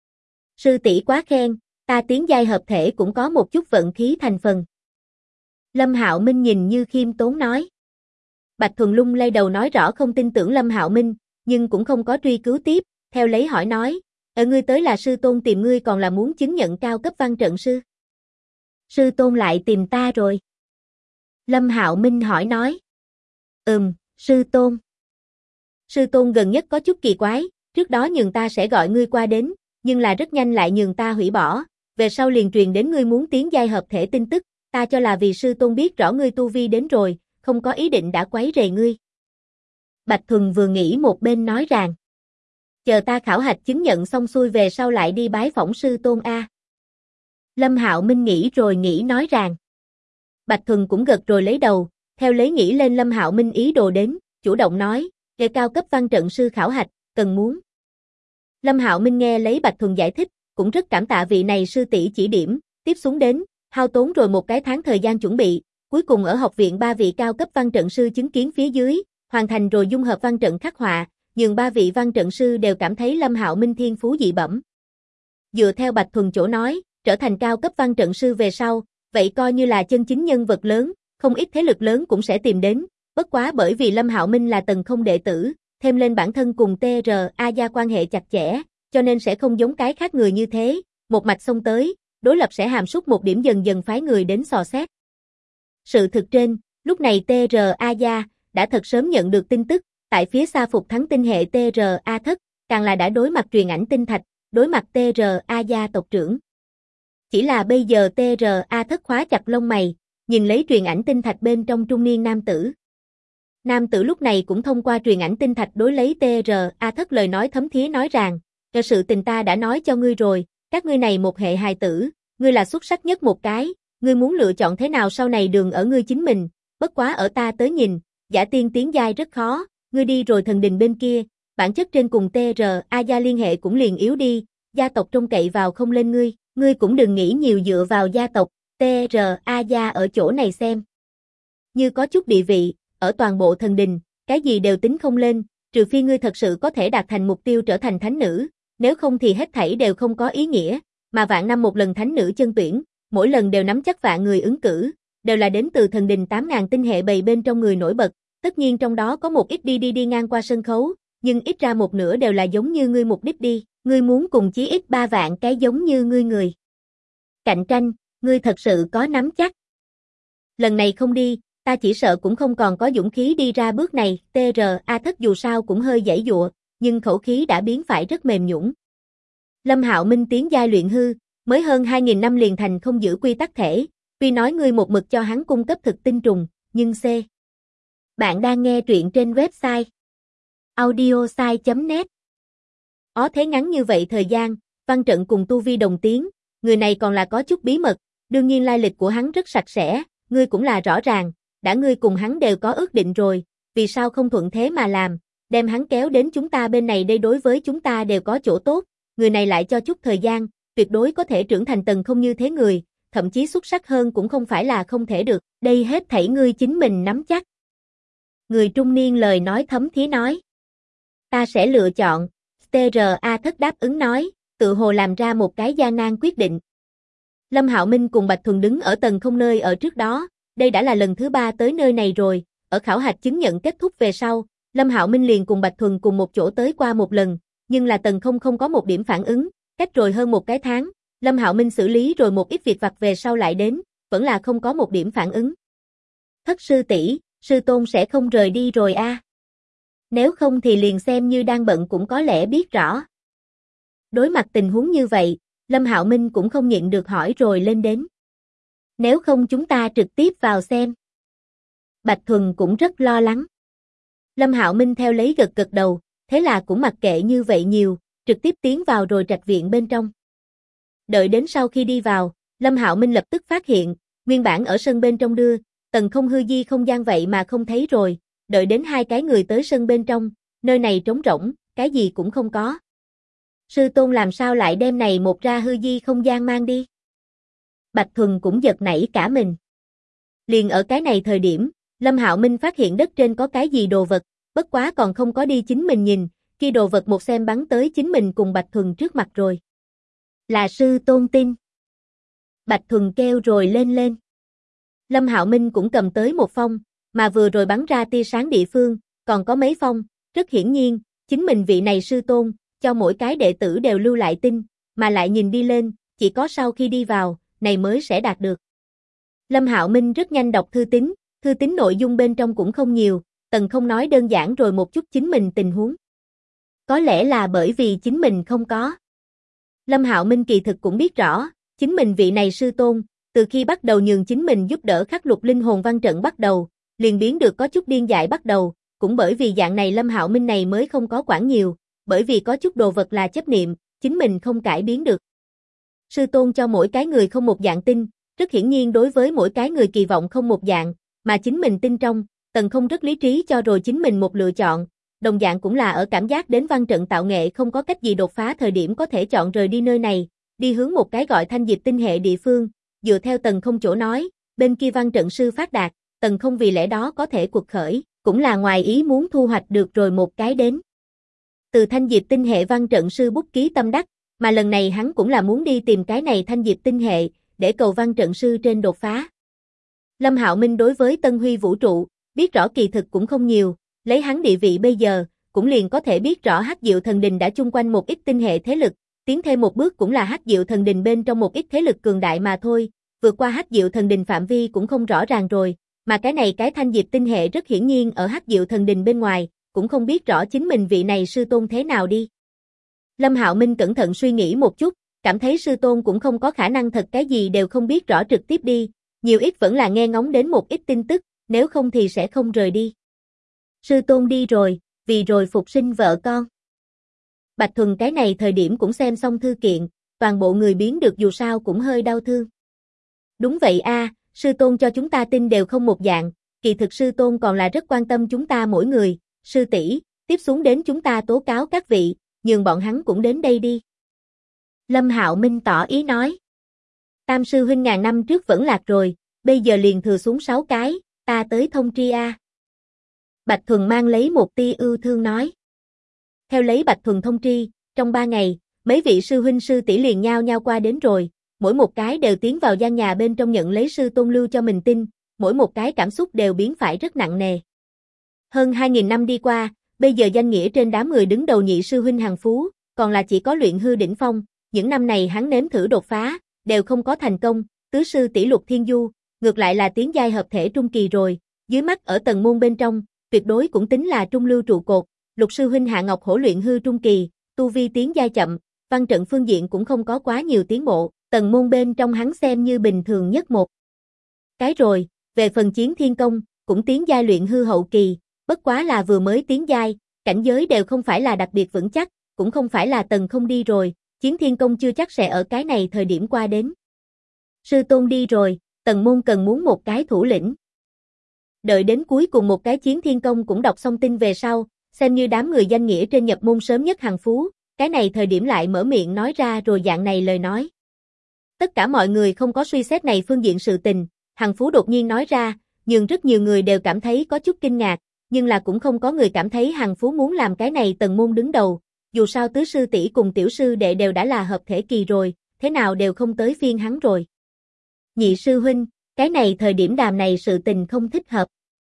Sư tỷ quá khen, ta tiến giai hợp thể cũng có một chút vận khí thành phần. Lâm Hạo Minh nhìn như khiêm tốn nói. Bạch Thuần lung lay đầu nói rõ không tin tưởng Lâm Hạo Minh, nhưng cũng không có truy cứu tiếp, theo lấy hỏi nói, ngươi tới là sư tôn tìm ngươi còn là muốn chứng nhận cao cấp văn trận sư? Sư tôn lại tìm ta rồi. Lâm Hạo Minh hỏi nói. Sư tôn. Sư tôn gần nhất có chút kỳ quái, trước đó nhường ta sẽ gọi ngươi qua đến, nhưng là rất nhanh lại nhường ta hủy bỏ, về sau liền truyền đến ngươi muốn tiến giai hợp thể tin tức, ta cho là vì sư tôn biết rõ ngươi tu vi đến rồi, không có ý định đã quấy rầy ngươi. Bạch Thuần vừa nghĩ một bên nói rằng, chờ ta khảo hạch chứng nhận xong xuôi về sau lại đi bái phỏng sư tôn a. Lâm Hạo Minh nghĩ rồi nghĩ nói rằng, Bạch Thuần cũng gật rồi lấy đầu, theo lấy nghĩ lên Lâm Hạo Minh ý đồ đến, chủ động nói, để cao cấp văn trận sư khảo hạch, cần muốn. Lâm Hạo Minh nghe lấy Bạch Thuần giải thích, cũng rất cảm tạ vị này sư tỷ chỉ điểm, tiếp xuống đến, hao tốn rồi một cái tháng thời gian chuẩn bị, cuối cùng ở học viện 3 vị cao cấp văn trận sư chứng kiến phía dưới, hoàn thành rồi dung hợp văn trận khắc họa, nhường 3 vị văn trận sư đều cảm thấy Lâm Hạo Minh thiên phú dị bẩm. Dựa theo Bạch Thuần chỗ nói, trở thành cao cấp văn trận sư về sau, vậy coi như là chân chính nhân vật lớn, không ít thế lực lớn cũng sẽ tìm đến, bất quá bởi vì Lâm Hạo Minh là tầng không đệ tử, thêm lên bản thân cùng TRA gia quan hệ chặt chẽ, cho nên sẽ không giống cái khác người như thế, một mạch xông tới, đối lập sẽ hàm súc một điểm dần dần phái người đến dò xét. Sự thực trên, lúc này TRA gia đã thật sớm nhận được tin tức, tại phía xa phục thắng tinh hệ TRA thất, càng là đã đối mặt truyền ảnh tinh thạch, đối mặt TRA gia tộc trưởng. Chỉ là bây giờ TRA thất khóa chặt lông mày, nhìn lấy truyền ảnh tinh thạch bên trong trung niên nam tử. Nam tử lúc này cũng thông qua truyền ảnh tinh thạch đối lấy TRA thất lời nói thấm thía nói rằng, cho sự tình ta đã nói cho ngươi rồi, các ngươi này một hệ hài tử, ngươi là xuất sắc nhất một cái, ngươi muốn lựa chọn thế nào sau này đường ở ngươi chính mình, bất quá ở ta tới nhìn, giả tiên tiến giai rất khó, ngươi đi rồi thần đình bên kia, bản chất trên cùng TRA gia liên hệ cũng liền yếu đi, gia tộc trông cậy vào không lên ngươi cũng đừng nghĩ nhiều dựa vào gia tộc, TRA gia ở chỗ này xem. Như có chút địa vị, ở toàn bộ thần đình, cái gì đều tính không lên, trừ phi ngươi thật sự có thể đạt thành mục tiêu trở thành thánh nữ, nếu không thì hết thảy đều không có ý nghĩa, mà vạn năm một lần thánh nữ chân tuyển, mỗi lần đều nắm chắc vạn người ứng cử, đều là đến từ thần đình 8.000 tinh hệ bầy bên trong người nổi bật, tất nhiên trong đó có một ít đi ngang qua sân khấu, nhưng ít ra một nửa đều là giống như ngươi mục đích đi, ngươi muốn cùng chí ít 3 vạn cái giống như ngươi người. Cạnh tranh, ngươi thật sự có nắm chắc. Lần này không đi, ta chỉ sợ cũng không còn có dũng khí đi ra bước này, TRA thất dù sao cũng hơi giãy giụa, nhưng khẩu khí đã biến phải rất mềm nhũn. Lâm Hạo Minh tiến giai luyện hư, mới hơn 2.000 năm liền thành không giữ quy tắc thể, tuy nói ngươi một mực cho hắn cung cấp thực tinh trùng, nhưng Bạn đang nghe truyện trên website audiosai.net. Thế ngắn như vậy thời gian, văn trận cùng tu vi đồng tiến, người này còn là có chút bí mật, đương nhiên lai lịch của hắn rất sạch sẽ, ngươi cũng là rõ ràng, đã ngươi cùng hắn đều có ước định rồi, vì sao không thuận thế mà làm, đem hắn kéo đến chúng ta bên này đây đối với chúng ta đều có chỗ tốt, người này lại cho chút thời gian, tuyệt đối có thể trưởng thành tầng không như thế người, thậm chí xuất sắc hơn cũng không phải là không thể được, đây hết thảy ngươi chính mình nắm chắc. Người trung niên lời nói thấm thía nói. Ta sẽ lựa chọn, TRA thất đáp ứng nói, tự hồ làm ra một cái gian nan quyết định. Lâm Hạo Minh cùng Bạch Thuần đứng ở tầng không nơi ở trước đó, đây đã là lần thứ 3 tới nơi này rồi, ở khảo hạch chứng nhận kết thúc về sau, Lâm Hạo Minh liền cùng Bạch Thuần cùng một chỗ tới qua một lần, nhưng là tầng không có một điểm phản ứng, cách rồi hơn một cái tháng, Lâm Hạo Minh xử lý rồi một ít việc vặt về sau lại đến, vẫn là không có một điểm phản ứng. Thất sư tỷ, sư tôn sẽ không rời đi rồi a? Nếu không thì liền xem như đang bận cũng có lẽ biết rõ. Đối mặt tình huống như vậy, Lâm Hạo Minh cũng không nhịn được hỏi rồi lên đến. Nếu không chúng ta trực tiếp vào xem. Bạch Thuần cũng rất lo lắng. Lâm Hạo Minh theo lấy gật gật đầu, thế là cũng mặc kệ như vậy nhiều, trực tiếp tiến vào rồi trạch viện bên trong. Đợi đến sau khi đi vào, Lâm Hạo Minh lập tức phát hiện, nguyên bản ở sân bên trong đưa, tầng không hư di không gian vậy mà không thấy rồi, đợi đến 2 cái người tới sân bên trong, nơi này trống rỗng, cái gì cũng không có. Sư tôn làm sao lại đem này một ra hư di không gian mang đi? Bạch Thuần cũng giật nảy cả mình. Liền ở cái này thời điểm, Lâm Hạo Minh phát hiện đất trên có cái gì đồ vật, bất quá còn không có đi chính mình nhìn, kia đồ vật một xem bắn tới chính mình cùng Bạch Thuần trước mặt rồi. Là sư tôn tin. Bạch Thuần kêu rồi lên. Lâm Hạo Minh cũng cầm tới một phong, mà vừa rồi bắn ra tia sáng địa phương, còn có mấy phong, rất hiển nhiên, chính mình vị này sư tôn, cho mỗi cái đệ tử đều lưu lại tin, mà lại nhìn đi lên, chỉ có sau khi đi vào, này mới sẽ đạt được. Lâm Hạo Minh rất nhanh đọc thư tín nội dung bên trong cũng không nhiều, Tần Không nói đơn giản rồi một chút chính mình tình huống. Có lẽ là bởi vì chính mình không có. Lâm Hạo Minh kỳ thực cũng biết rõ, chính mình vị này sư tôn, từ khi bắt đầu nhường chính mình giúp đỡ khắc lục linh hồn văn trận bắt đầu, liền biến được có chút điên dại bắt đầu, cũng bởi vì dạng này Lâm Hạo Minh này mới không có quản nhiều, bởi vì có chút đồ vật là chấp niệm, chính mình không cải biến được. Sư tôn cho mỗi cái người không một dạng tin, rất hiển nhiên đối với mỗi cái người kỳ vọng không một dạng, mà chính mình tin trong, Tần Không rất lý trí cho rồi chính mình một lựa chọn, đồng dạng cũng là ở cảm giác đến văn trận tạo nghệ không có cách gì đột phá thời điểm có thể chọn rời đi nơi này, đi hướng một cái gọi Thanh Diệp tinh hệ địa phương, dựa theo Tần Không chỗ nói, bên kia văn trận sư phát đạt, Tần Không vì lẽ đó có thể cuộc khởi, cũng là ngoài ý muốn thu hoạch được rồi một cái đến. Từ Thanh Diệp tinh hệ văn trận sư bút ký tâm đắc, mà lần này hắn cũng là muốn đi tìm cái này Thanh Diệp tinh hệ, để cầu văn trận sư trên đột phá. Lâm Hạo Minh đối với Tân Huy vũ trụ, biết rõ kỳ thực cũng không nhiều, lấy hắn địa vị bây giờ, cũng liền có thể biết rõ Hắc Diệu Thần Đình đã chung quanh một ít tinh hệ thế lực, tiến thêm một bước cũng là Hắc Diệu Thần Đình bên trong một ít thế lực cường đại mà thôi, vượt qua Hắc Diệu Thần Đình phạm vi cũng không rõ ràng rồi, mà cái này cái Thanh Diệp tinh hệ rất hiển nhiên ở Hắc Diệu Thần Đình bên ngoài, cũng không biết rõ chính mình vị này sư tôn thế nào đi. Lâm Hạo Minh cẩn thận suy nghĩ một chút, cảm thấy sư tôn cũng không có khả năng thật cái gì đều không biết rõ trực tiếp đi, nhiều ít vẫn là nghe ngóng đến một ít tin tức, nếu không thì sẽ không rời đi. Sư tôn đi rồi, vì rồi phục sinh vợ con. Bạch Thuần cái này thời điểm cũng xem xong thư kiện, toàn bộ người biến được dù sao cũng hơi đau thương. Đúng vậy a, sư tôn cho chúng ta tin đều không một dạng, kỳ thực sư tôn còn là rất quan tâm chúng ta mỗi người, sư tỷ, tiếp xuống đến chúng ta tố cáo các vị, nhường bọn hắn cũng đến đây đi. Lâm Hạo Minh tỏ ý nói. Tam sư huynh ngàn năm trước vẫn lạc rồi, bây giờ liền thừa xuống 6 cái, ta tới thông tri a. Bạch Thuần mang lấy một tia ưu thương nói. Theo lấy Bạch Thuần thông tri, trong 3 ngày, mấy vị sư huynh sư tỷ liền nhao nhao qua đến rồi, mỗi một cái đều tiến vào gian nhà bên trong nhận lấy sư tôn lưu cho mình tin, mỗi một cái cảm xúc đều biến phải rất nặng nề. Hơn 2.000 năm đi qua, bây giờ danh nghĩa trên đám người đứng đầu nhị sư huynh Hằng Phú, còn là chỉ có luyện hư đỉnh phong, những năm này hắn nếm thử đột phá, đều không có thành công, tứ sư tỷ Lục Thiên Du, ngược lại là tiến giai hợp thể trung kỳ rồi, dưới mắt ở tầng môn bên trong, tuyệt đối cũng tính là trung lưu trụ cột, Lục sư huynh Hạ Ngọc Hổ luyện hư trung kỳ, tu vi tiến giai chậm, văn trận phương diện cũng không có quá nhiều tiến bộ, tầng môn bên trong hắn xem như bình thường nhất một. Cái rồi, về phần Chiến Thiên Công, cũng tiến giai luyện hư hậu kỳ, bất quá là vừa mới tiến giai, cảnh giới đều không phải là đặc biệt vững chắc, cũng không phải là Tần Không đi rồi, Chiến Thiên Công chưa chắc sẽ ở cái này thời điểm qua đến. Sư tôn đi rồi, tần môn cần muốn một cái thủ lĩnh. Đợi đến cuối cùng một cái Chiến Thiên Công cũng đọc xong tin về sau, xem như đám người danh nghĩa trên nhập môn sớm nhất Hằng Phú, cái này thời điểm lại mở miệng nói ra rồi dạng này lời nói. Tất cả mọi người không có suy xét này phương diện sự tình, Hằng Phú đột nhiên nói ra, nhưng rất nhiều người đều cảm thấy có chút kinh ngạc, nhưng là cũng không có người cảm thấy Hằng Phú muốn làm cái này tần môn đứng đầu, dù sao tứ sư tỷ cùng tiểu sư đệ đều đã là hợp thể kỳ rồi, thế nào đều không tới phiên hắn rồi. Nhị sư huynh, cái này thời điểm đàm này sự tình không thích hợp.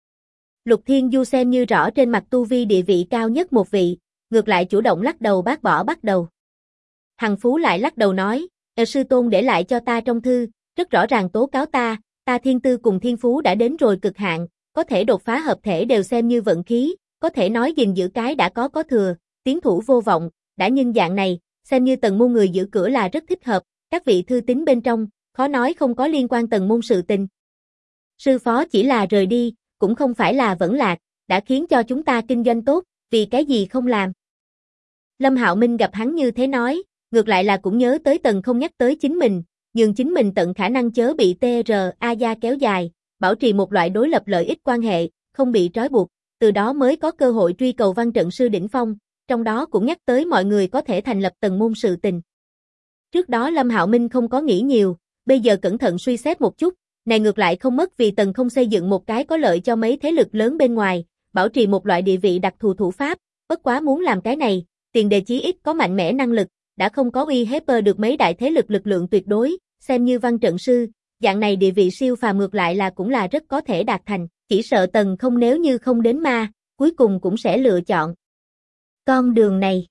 Lục Thiên Du xem như rõ trên mặt tu vi địa vị cao nhất một vị, ngược lại chủ động lắc đầu bác bỏ bắt đầu. Hằng Phú lại lắc đầu nói, sư tôn để lại cho ta trong thư, rất rõ ràng tố cáo ta thiên tư cùng thiên phú đã đến rồi cực hạn, có thể đột phá hợp thể đều xem như vận khí, có thể nói gìn giữ cái đã có thừa, tiến thủ vô vọng, đã nhân dạng này, xem như tần môn người giữ cửa là rất thích hợp, các vị thư tín bên trong, khó nói không có liên quan tần môn sự tình. Sư phó chỉ là rời đi, cũng không phải là vẫn lạc, đã khiến cho chúng ta kinh doanh tốt, vì cái gì không làm. Lâm Hạo Minh gặp hắn như thế nói, ngược lại là cũng nhớ tới Tần Không nhắc tới chính mình, nhưng chính mình tận khả năng chớ bị TRA gia kéo dài, bảo trì một loại đối lập lợi ích quan hệ, không bị trói buộc, từ đó mới có cơ hội truy cầu văn trận sư đỉnh phong, trong đó cũng nhắc tới mọi người có thể thành lập tần môn sự tình. Trước đó Lâm Hạo Minh không có nghĩ nhiều, bây giờ cẩn thận suy xét một chút, này ngược lại không mất vì Tần Không xây dựng một cái có lợi cho mấy thế lực lớn bên ngoài, bảo trì một loại địa vị đặc thù thủ pháp, bất quá muốn làm cái này, tiền đề chí ít có mạnh mẽ năng lực, đã không có uy hiếp được mấy đại thế lực lực lượng tuyệt đối, xem như văn trận sư, dạng này địa vị siêu phàm ngược lại là cũng là rất có thể đạt thành, Chỉ sợ Tần Không nếu như không đến ma, cuối cùng cũng sẽ lựa chọn con đường này.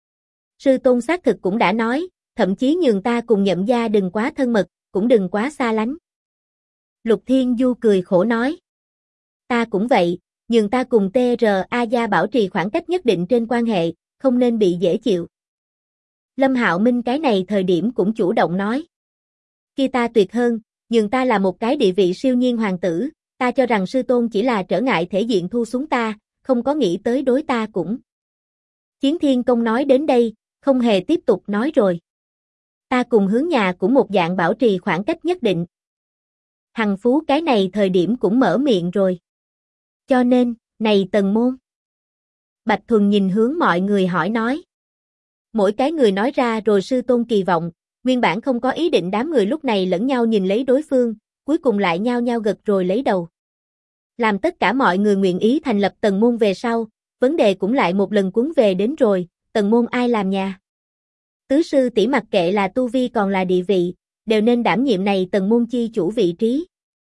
Sư tôn xác thực cũng đã nói, thậm chí nhường ta cùng Nhậm gia đừng quá thân mật, cũng đừng quá xa lánh. Lục Thiên Du cười khổ nói. Ta cũng vậy, nhường ta cùng TRA gia bảo trì khoảng cách nhất định trên quan hệ, không nên bị dễ chịu. Lâm Hạo Minh cái này thời điểm cũng chủ động nói. Khi ta tuyệt hơn, nhường ta là một cái địa vị siêu nhiên hoàng tử, ta cho rằng sư tôn chỉ là trở ngại thể diện thu xuống ta, không có nghĩ tới đối ta cũng. Chiến Thiên Công nói đến đây, không hề tiếp tục nói rồi. Ta cùng hướng nhà cũng một dạng bảo trì khoảng cách nhất định. Hằng Phú cái này thời điểm cũng mở miệng rồi. Cho nên, này Tần môn. Bạch Thuần nhìn hướng mọi người hỏi nói. Mỗi cái người nói ra rồi sư tôn kỳ vọng, nguyên bản không có ý định đám người lúc này lẫn nhau nhìn lấy đối phương, cuối cùng lại nhao nhao gật rồi lấy đầu. Làm tất cả mọi người nguyện ý thành lập Tần môn về sau, vấn đề cũng lại một lần cuốn về đến rồi, Tần môn ai làm nhà? Tứ sư tỷ mặc kệ là tu vi còn là địa vị, đều nên đảm nhiệm này Tần môn chi chủ vị trí.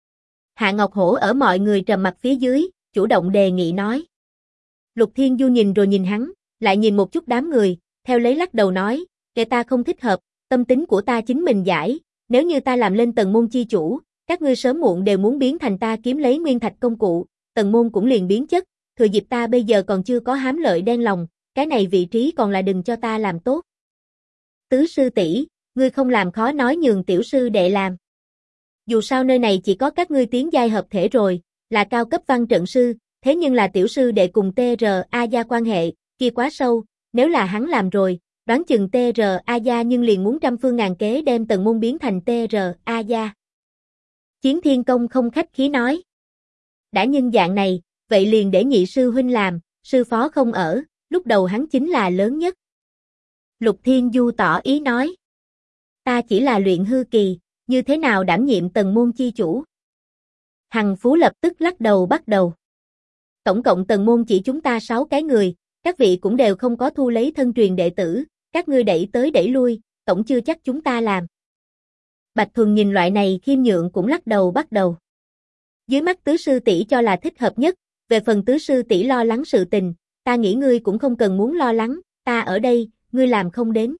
Hạ Ngọc Hổ ở mọi người trầm mặt phía dưới, chủ động đề nghị nói. Lục Thiên Du nhìn rồi nhìn hắn, lại nhìn một chút đám người, theo lấy lắc đầu nói, kệ ta không thích hợp, tâm tính của ta chính mình giải, nếu như ta làm lên Tần môn chi chủ, các ngươi sớm muộn đều muốn biến thành ta kiếm lấy nguyên thạch công cụ, Tần môn cũng liền biến chất, thừa dịp ta bây giờ còn chưa có hám lợi đen lòng, cái này vị trí còn là đừng cho ta làm tốt. Tứ sư tỷ, ngươi không làm khó nói nhường tiểu sư đệ làm. Dù sao nơi này chỉ có các ngươi tiến giai hợp thể rồi, là cao cấp văn trận sư, thế nhưng là tiểu sư đệ cùng TRA gia quan hệ, kia quá sâu, nếu là hắn làm rồi, đoán chừng TRA gia nhưng liền muốn trăm phương ngàn kế đem Tần môn biến thành TRA gia. Chiến Thiên Công không khách khí nói. Đã nhân dạng này, vậy liền để nhị sư huynh làm, sư phó không ở, lúc đầu hắn chính là lớn nhất. Lục Thiên Du tỏ ý nói. Ta chỉ là luyện hư kỳ, như thế nào đảm nhiệm Tần môn chi chủ? Hằng Phú lập tức lắc đầu bắt đầu. Tổng cộng Tần môn chỉ chúng ta 6 cái người, các vị cũng đều không có thu lấy thân truyền đệ tử, các ngươi đẩy tới đẩy lui, tổng chưa chắc chúng ta làm. Bạch Thuần nhìn loại này khiêm nhượng cũng lắc đầu bắt đầu. Dưới mắt tứ sư tỷ cho là thích hợp nhất, về phần tứ sư tỷ lo lắng sự tình, ta nghĩ ngươi cũng không cần muốn lo lắng, ta ở đây, ngươi làm không đến.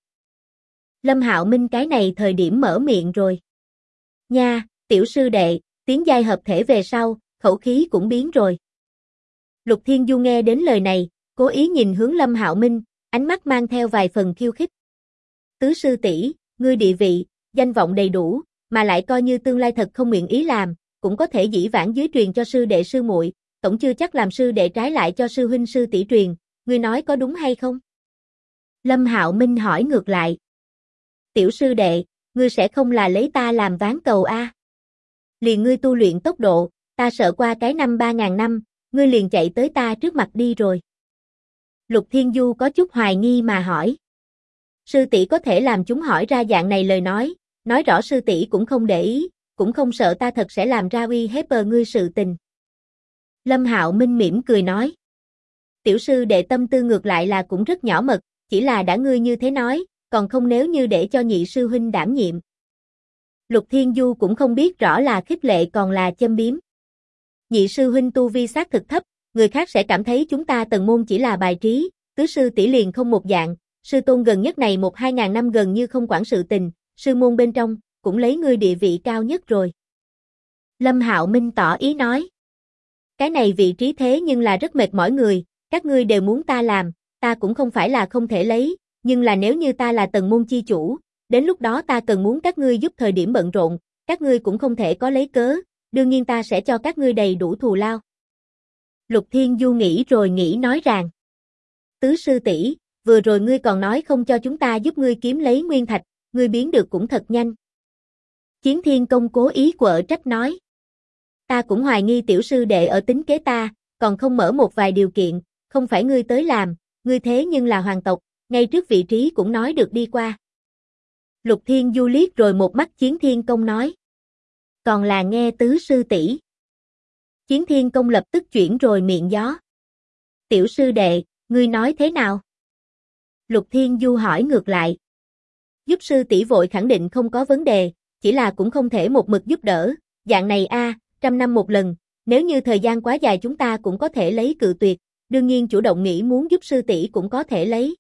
Lâm Hạo Minh cái này thời điểm mở miệng rồi. Nha, tiểu sư đệ, tiến giai hợp thể về sau, khẩu khí cũng biến rồi. Lục Thiên Du nghe đến lời này, cố ý nhìn hướng Lâm Hạo Minh, ánh mắt mang theo vài phần khiêu khích. Tứ sư tỷ, ngươi địa vị, danh vọng đầy đủ, mà lại coi như tương lai thật không nguyện ý làm, cũng có thể dĩ vãng dưới truyền cho sư đệ sư muội, tổng chưa chắc làm sư đệ trái lại cho sư huynh sư tỷ truyền, ngươi nói có đúng hay không? Lâm Hạo Minh hỏi ngược lại. Tiểu sư đệ, ngươi sẽ không là lấy ta làm ván cầu a? Liền ngươi tu luyện tốc độ, ta sợ qua cái năm 3000 năm, ngươi liền chạy tới ta trước mặt đi rồi. Lục Thiên Du có chút hoài nghi mà hỏi. Sư tỷ có thể làm chúng hỏi ra dạng này lời nói rõ sư tỷ cũng không để ý, cũng không sợ ta thật sẽ làm ra uy hiếp ngươi sự tình. Lâm Hạo Minh mỉm cười nói. Tiểu sư đệ tâm tư ngược lại là cũng rất nhỏ mật, chỉ là đã ngươi như thế nói, còn không nếu như để cho nhị sư huynh đảm nhiệm. Lục Thiên Du cũng không biết rõ là khích lệ còn là châm biếm. Nhị sư huynh tu vi xác thực thấp, người khác sẽ cảm thấy chúng ta Tần môn chỉ là bài trí, tứ sư tỷ liền không một dạng, sư tôn gần nhất này 1-2 ngàn năm gần như không quản sự tình, sư môn bên trong, cũng lấy ngươi địa vị cao nhất rồi. Lâm Hạo Minh tỏ ý nói. Cái này vị trí thế nhưng là rất mệt mỏi người, các ngươi đều muốn ta làm, ta cũng không phải là không thể lấy, nhưng là nếu như ta là Tần môn chi chủ, đến lúc đó ta cần muốn các ngươi giúp thời điểm bận rộn, các ngươi cũng không thể có lấy cớ, đương nhiên ta sẽ cho các ngươi đầy đủ thù lao. Lục Thiên Du nghĩ rồi nghĩ nói rằng. Tứ sư tỷ, vừa rồi ngươi còn nói không cho chúng ta giúp ngươi kiếm lấy nguyên thạch, ngươi biến được cũng thật nhanh. Chiến Thiên Công cố ý quở trách nói. Ta cũng hoài nghi tiểu sư đệ ở tính kế ta, còn không mở một vài điều kiện, không phải ngươi tới làm, ngươi thế nhưng là hoàng tộc, ngay trước vị trí cũng nói được đi qua. Lục Thiên Du liếc rồi một mắt Chiến Thiên Công nói. Còn là nghe tứ sư tỷ. Chiến Thiên Công lập tức chuyển rồi miệng gió. Tiểu sư đệ, ngươi nói thế nào? Lục Thiên Du hỏi ngược lại. Giúp sư tỷ vội khẳng định không có vấn đề, chỉ là cũng không thể một mực giúp đỡ, dạng này a, 100 năm một lần, nếu như thời gian quá dài chúng ta cũng có thể lấy cự tuyệt, đương nhiên chủ động nghĩ muốn giúp sư tỷ cũng có thể lấy.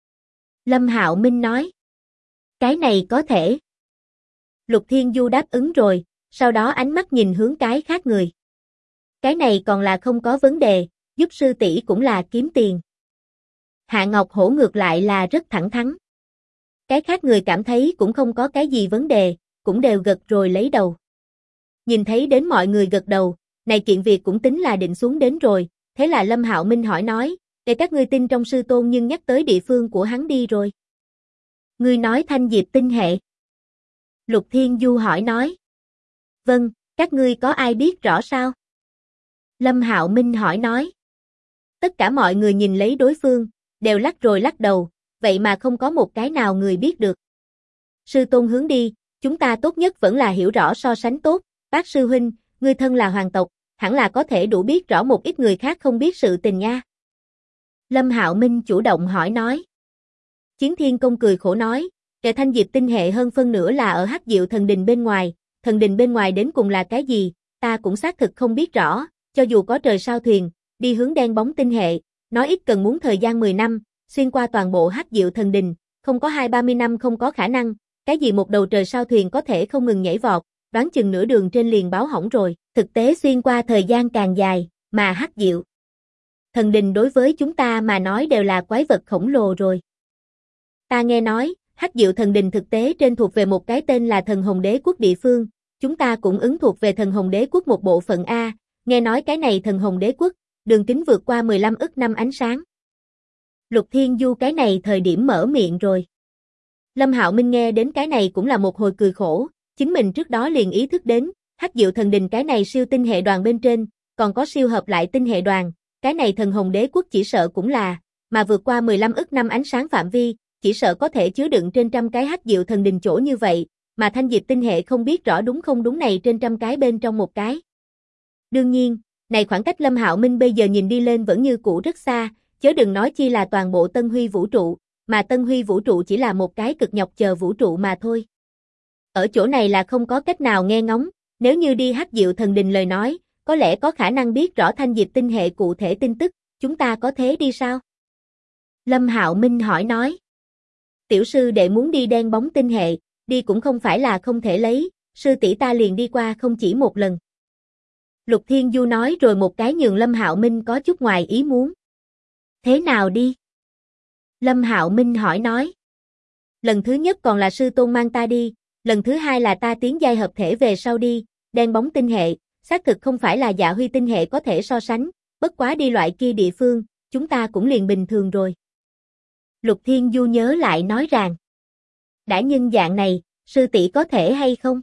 Lâm Hạo Minh nói. Cái này có thể. Lục Thiên Du đáp ứng rồi, sau đó ánh mắt nhìn hướng cái khác người. Cái này còn là không có vấn đề, giúp sư tỷ cũng là kiếm tiền. Hạ Ngọc Hổ ngược lại là rất thẳng thắn. Cái khác người cảm thấy cũng không có cái gì vấn đề, cũng đều gật rồi lấy đầu. Nhìn thấy đến mọi người gật đầu, này kiện việc cũng tính là định xuống đến rồi, thế là Lâm Hạo Minh hỏi nói, để các ngươi tin trong sư tôn nhưng nhắc tới địa phương của hắn đi rồi. Ngươi nói Thanh Diệp tinh hệ. Lục Thiên Du hỏi nói. Vâng, các ngươi có ai biết rõ sao? Lâm Hạo Minh hỏi nói. Tất cả mọi người nhìn lấy đối phương, đều lắc rồi lắc đầu, vậy mà không có một cái nào người biết được. Sư tôn hướng đi, chúng ta tốt nhất vẫn là hiểu rõ so sánh tốt, bác sư huynh, ngươi thân là hoàng tộc, hẳn là có thể đủ biết rõ một ít người khác không biết sự tình nha. Lâm Hạo Minh chủ động hỏi nói. Chiến Thiên Công cười khổ nói, kẻ Thanh Diệp tinh hệ hơn phân nửa là ở Hắc Diệu thần đình bên ngoài đến cùng là cái gì, ta cũng xác thực không biết rõ, cho dù có trời sao thuyền, đi hướng đen bóng tinh hệ, nói ít cần muốn thời gian 10 năm, xuyên qua toàn bộ Hắc Diệu thần đình, không có 20-30 năm không có khả năng, cái gì một đầu trời sao thuyền có thể không ngừng nhảy vọt, đoán chừng nửa đường trên liền báo hỏng rồi, thực tế xuyên qua thời gian càng dài, mà Hắc Diệu thần đình đối với chúng ta mà nói đều là quái vật khổng lồ rồi. Ta nghe nói, Hắc Diệu thần đình thực tế trên thuộc về một cái tên là Thần Hồng Đế quốc địa phương, chúng ta cũng ứng thuộc về Thần Hồng Đế quốc một bộ phận A, nghe nói cái này Thần Hồng Đế quốc, đường kính vượt qua 15 ức năm ánh sáng. Lục Thiên Du cái này thời điểm mở miệng rồi. Lâm Hạo Minh nghe đến cái này cũng là một hồi cười khổ, chính mình trước đó liền ý thức đến, Hắc Diệu thần đình cái này siêu tinh hệ đoàn bên trên, còn có siêu hợp lại tinh hệ đoàn, cái này Thần Hồng Đế quốc chỉ sợ cũng là, mà vượt qua 15 ức năm ánh sáng phạm vi, chỉ sợ có thể chứa đựng trên trăm cái Hắc Diệu thần đình chỗ như vậy, mà Thanh Diệp tinh hệ không biết rõ đúng không đúng này trên trăm cái bên trong một cái. Đương nhiên, này khoảng cách Lâm Hạo Minh bây giờ nhìn đi lên vẫn như cũ rất xa, chớ đừng nói chi là toàn bộ Tân Huy vũ trụ, mà Tân Huy vũ trụ chỉ là một cái cực nhọc chờ vũ trụ mà thôi. Ở chỗ này là không có cách nào nghe ngóng, nếu như đi Hắc Diệu thần đình lời nói, có lẽ có khả năng biết rõ Thanh Diệp tinh hệ cụ thể tin tức, chúng ta có thế đi sao? Lâm Hạo Minh hỏi nói. Tiểu sư đệ muốn đi đen bóng tinh hệ, đi cũng không phải là không thể lấy, sư tỷ ta liền đi qua không chỉ một lần. Lục Thiên Du nói rồi một cái nhường Lâm Hạo Minh có chút ngoài ý muốn. Thế nào đi? Lâm Hạo Minh hỏi nói. Lần thứ nhất còn là sư tôn mang ta đi, lần thứ hai là ta tiến giai hợp thể về sau đi, đen bóng tinh hệ, xác thực không phải là Dạ Huy tinh hệ có thể so sánh, bất quá đi loại kia địa phương, chúng ta cũng liền bình thường rồi. Lục Thiên Du nhớ lại nói rằng, đã nhân dạng này, sư tỷ có thể hay không?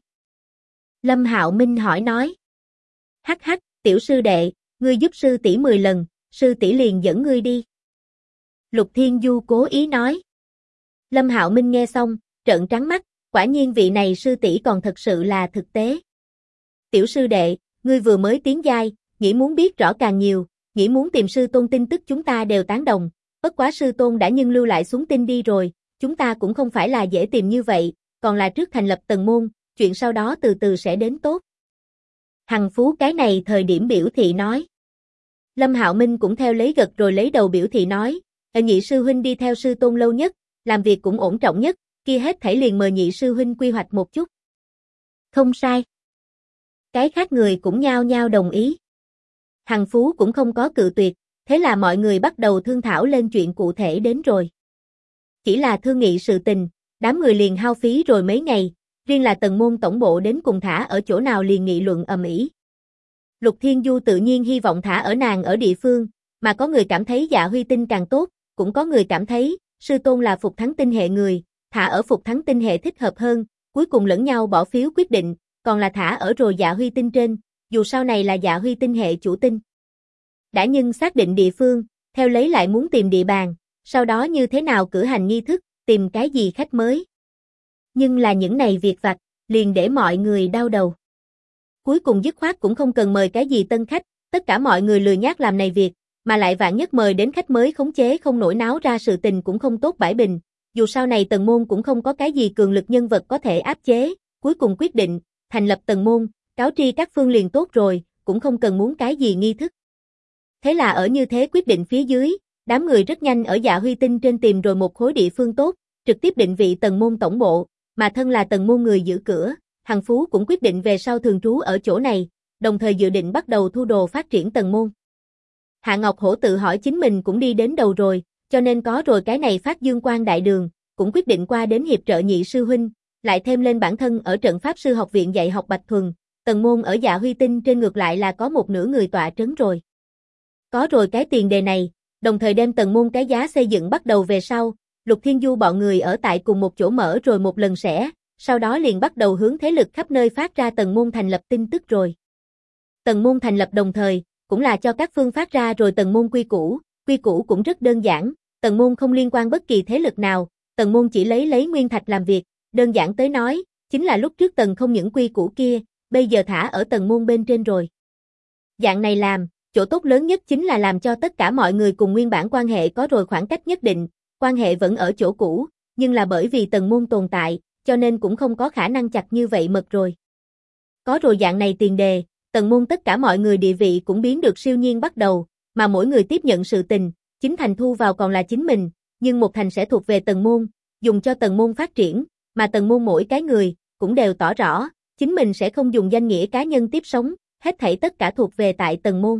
Lâm Hạo Minh hỏi nói. Hắc hắc, tiểu sư đệ, ngươi giúp sư tỷ 10 lần, sư tỷ liền dẫn ngươi đi. Lục Thiên Du cố ý nói. Lâm Hạo Minh nghe xong, trợn trắng mắt, quả nhiên vị này sư tỷ còn thật sự là thực tế. Tiểu sư đệ, ngươi vừa mới tiến giai, nghĩ muốn biết rõ càng nhiều, nghĩ muốn tìm sư tôn tin tức chúng ta đều tán đồng, bất quá sư tôn đã nhân lưu lại xuống tin đi rồi, chúng ta cũng không phải là dễ tìm như vậy, còn là trước thành lập tầng môn, chuyện sau đó từ từ sẽ đến tốt. Hằng Phú cái này thời điểm biểu thị nói. Lâm Hạo Minh cũng theo lấy gật rồi lấy đầu biểu thị nói, nhị sư huynh đi theo sư tôn lâu nhất, làm việc cũng ổn trọng nhất, kia hết thảy liền mời nhị sư huynh quy hoạch một chút. Không sai. Cái khác người cũng nhao nhao đồng ý. Hằng Phú cũng không có cự tuyệt, thế là mọi người bắt đầu thương thảo lên chuyện cụ thể đến rồi. Chỉ là thương nghị sự tình, đám người liền hao phí rồi mấy ngày, riêng là tầng môn tổng bộ đến cùng thả ở chỗ nào liền nghị luận ầm ĩ. Lục Thiên Du tự nhiên hy vọng thả ở nàng ở địa phương, mà có người cảm thấy Dạ Huy tinh càng tốt, cũng có người cảm thấy, sư tôn là Phục Thắng tinh hệ người, thả ở Phục Thắng tinh hệ thích hợp hơn, cuối cùng lẫn nhau bỏ phiếu quyết định, còn là thả ở rồi Dạ Huy tinh trên, dù sau này là Dạ Huy tinh hệ chủ tinh. Đã nhưng xác định địa phương, theo lấy lại muốn tìm địa bàn, sau đó như thế nào cử hành nghi thức, tìm cái gì khách mới. Nhưng là những này việc vặt, liền để mọi người đau đầu. Cuối cùng dứt khoát cũng không cần mời cái gì tân khách, tất cả mọi người lười nhác làm này việc, mà lại vạn nhất mời đến khách mới khống chế không nổi náo ra sự tình cũng không tốt bãi bình, dù sau này tầng môn cũng không có cái gì cường lực nhân vật có thể áp chế, cuối cùng quyết định, thành lập tầng môn, cáo tri các phương liền tốt rồi, cũng không cần muốn cái gì nghi thức. Thế là ở như thế quyết định phía dưới, đám người rất nhanh ở Dạ Huy Tinh trên tìm rồi một khối địa phương tốt, trực tiếp định vị Tần Môn tổng bộ, mà thân là Tần Môn người giữ cửa, Hằng Phú cũng quyết định về sau thường trú ở chỗ này, đồng thời dự định bắt đầu thu đồ phát triển Tần Môn. Hạ Ngọc Hổ tự hỏi chính mình cũng đi đến đầu rồi, cho nên có rồi cái này phát dương quang đại đường, cũng quyết định qua đến hiệp trợ nhị sư huynh, lại thêm lên bản thân ở trận pháp sư học viện dạy học Bạch Thuần, Tần Môn ở Dạ Huy Tinh trên ngược lại là có một nửa người tọa trấn rồi. Có rồi cái tiền đề này, đồng thời đem Tần Môn cái giá xây dựng bắt đầu về sau, Lục Thiên Du bọn người ở tại cùng một chỗ mở rồi một lần sẽ, sau đó liền bắt đầu hướng thế lực khắp nơi phát ra Tần Môn thành lập tin tức rồi. Tần Môn thành lập đồng thời, cũng là cho các phương phát ra rồi Tần Môn quy củ cũng rất đơn giản, Tần Môn không liên quan bất kỳ thế lực nào, Tần Môn chỉ lấy nguyên thạch làm việc, đơn giản tới nói, chính là lúc trước Tần không những quy củ kia, bây giờ thả ở Tần Môn bên trên rồi. Dạng này làm, chỗ tốt lớn nhất chính là làm cho tất cả mọi người cùng nguyên bản quan hệ có rồi khoảng cách nhất định, quan hệ vẫn ở chỗ cũ, nhưng là bởi vì Tần Môn tồn tại, cho nên cũng không có khả năng chặt như vậy mật rồi. Có rồi dạng này tiền đề, Tần Môn tất cả mọi người địa vị cũng biến được siêu nhiên bắt đầu, mà mỗi người tiếp nhận sự tình, chính thành thu vào còn là chính mình, nhưng một thành sẽ thuộc về Tần Môn, dùng cho Tần Môn phát triển, mà Tần Môn mỗi cái người, cũng đều tỏ rõ, chính mình sẽ không dùng danh nghĩa cá nhân tiếp sống, hết thảy tất cả thuộc về tại Tần Môn.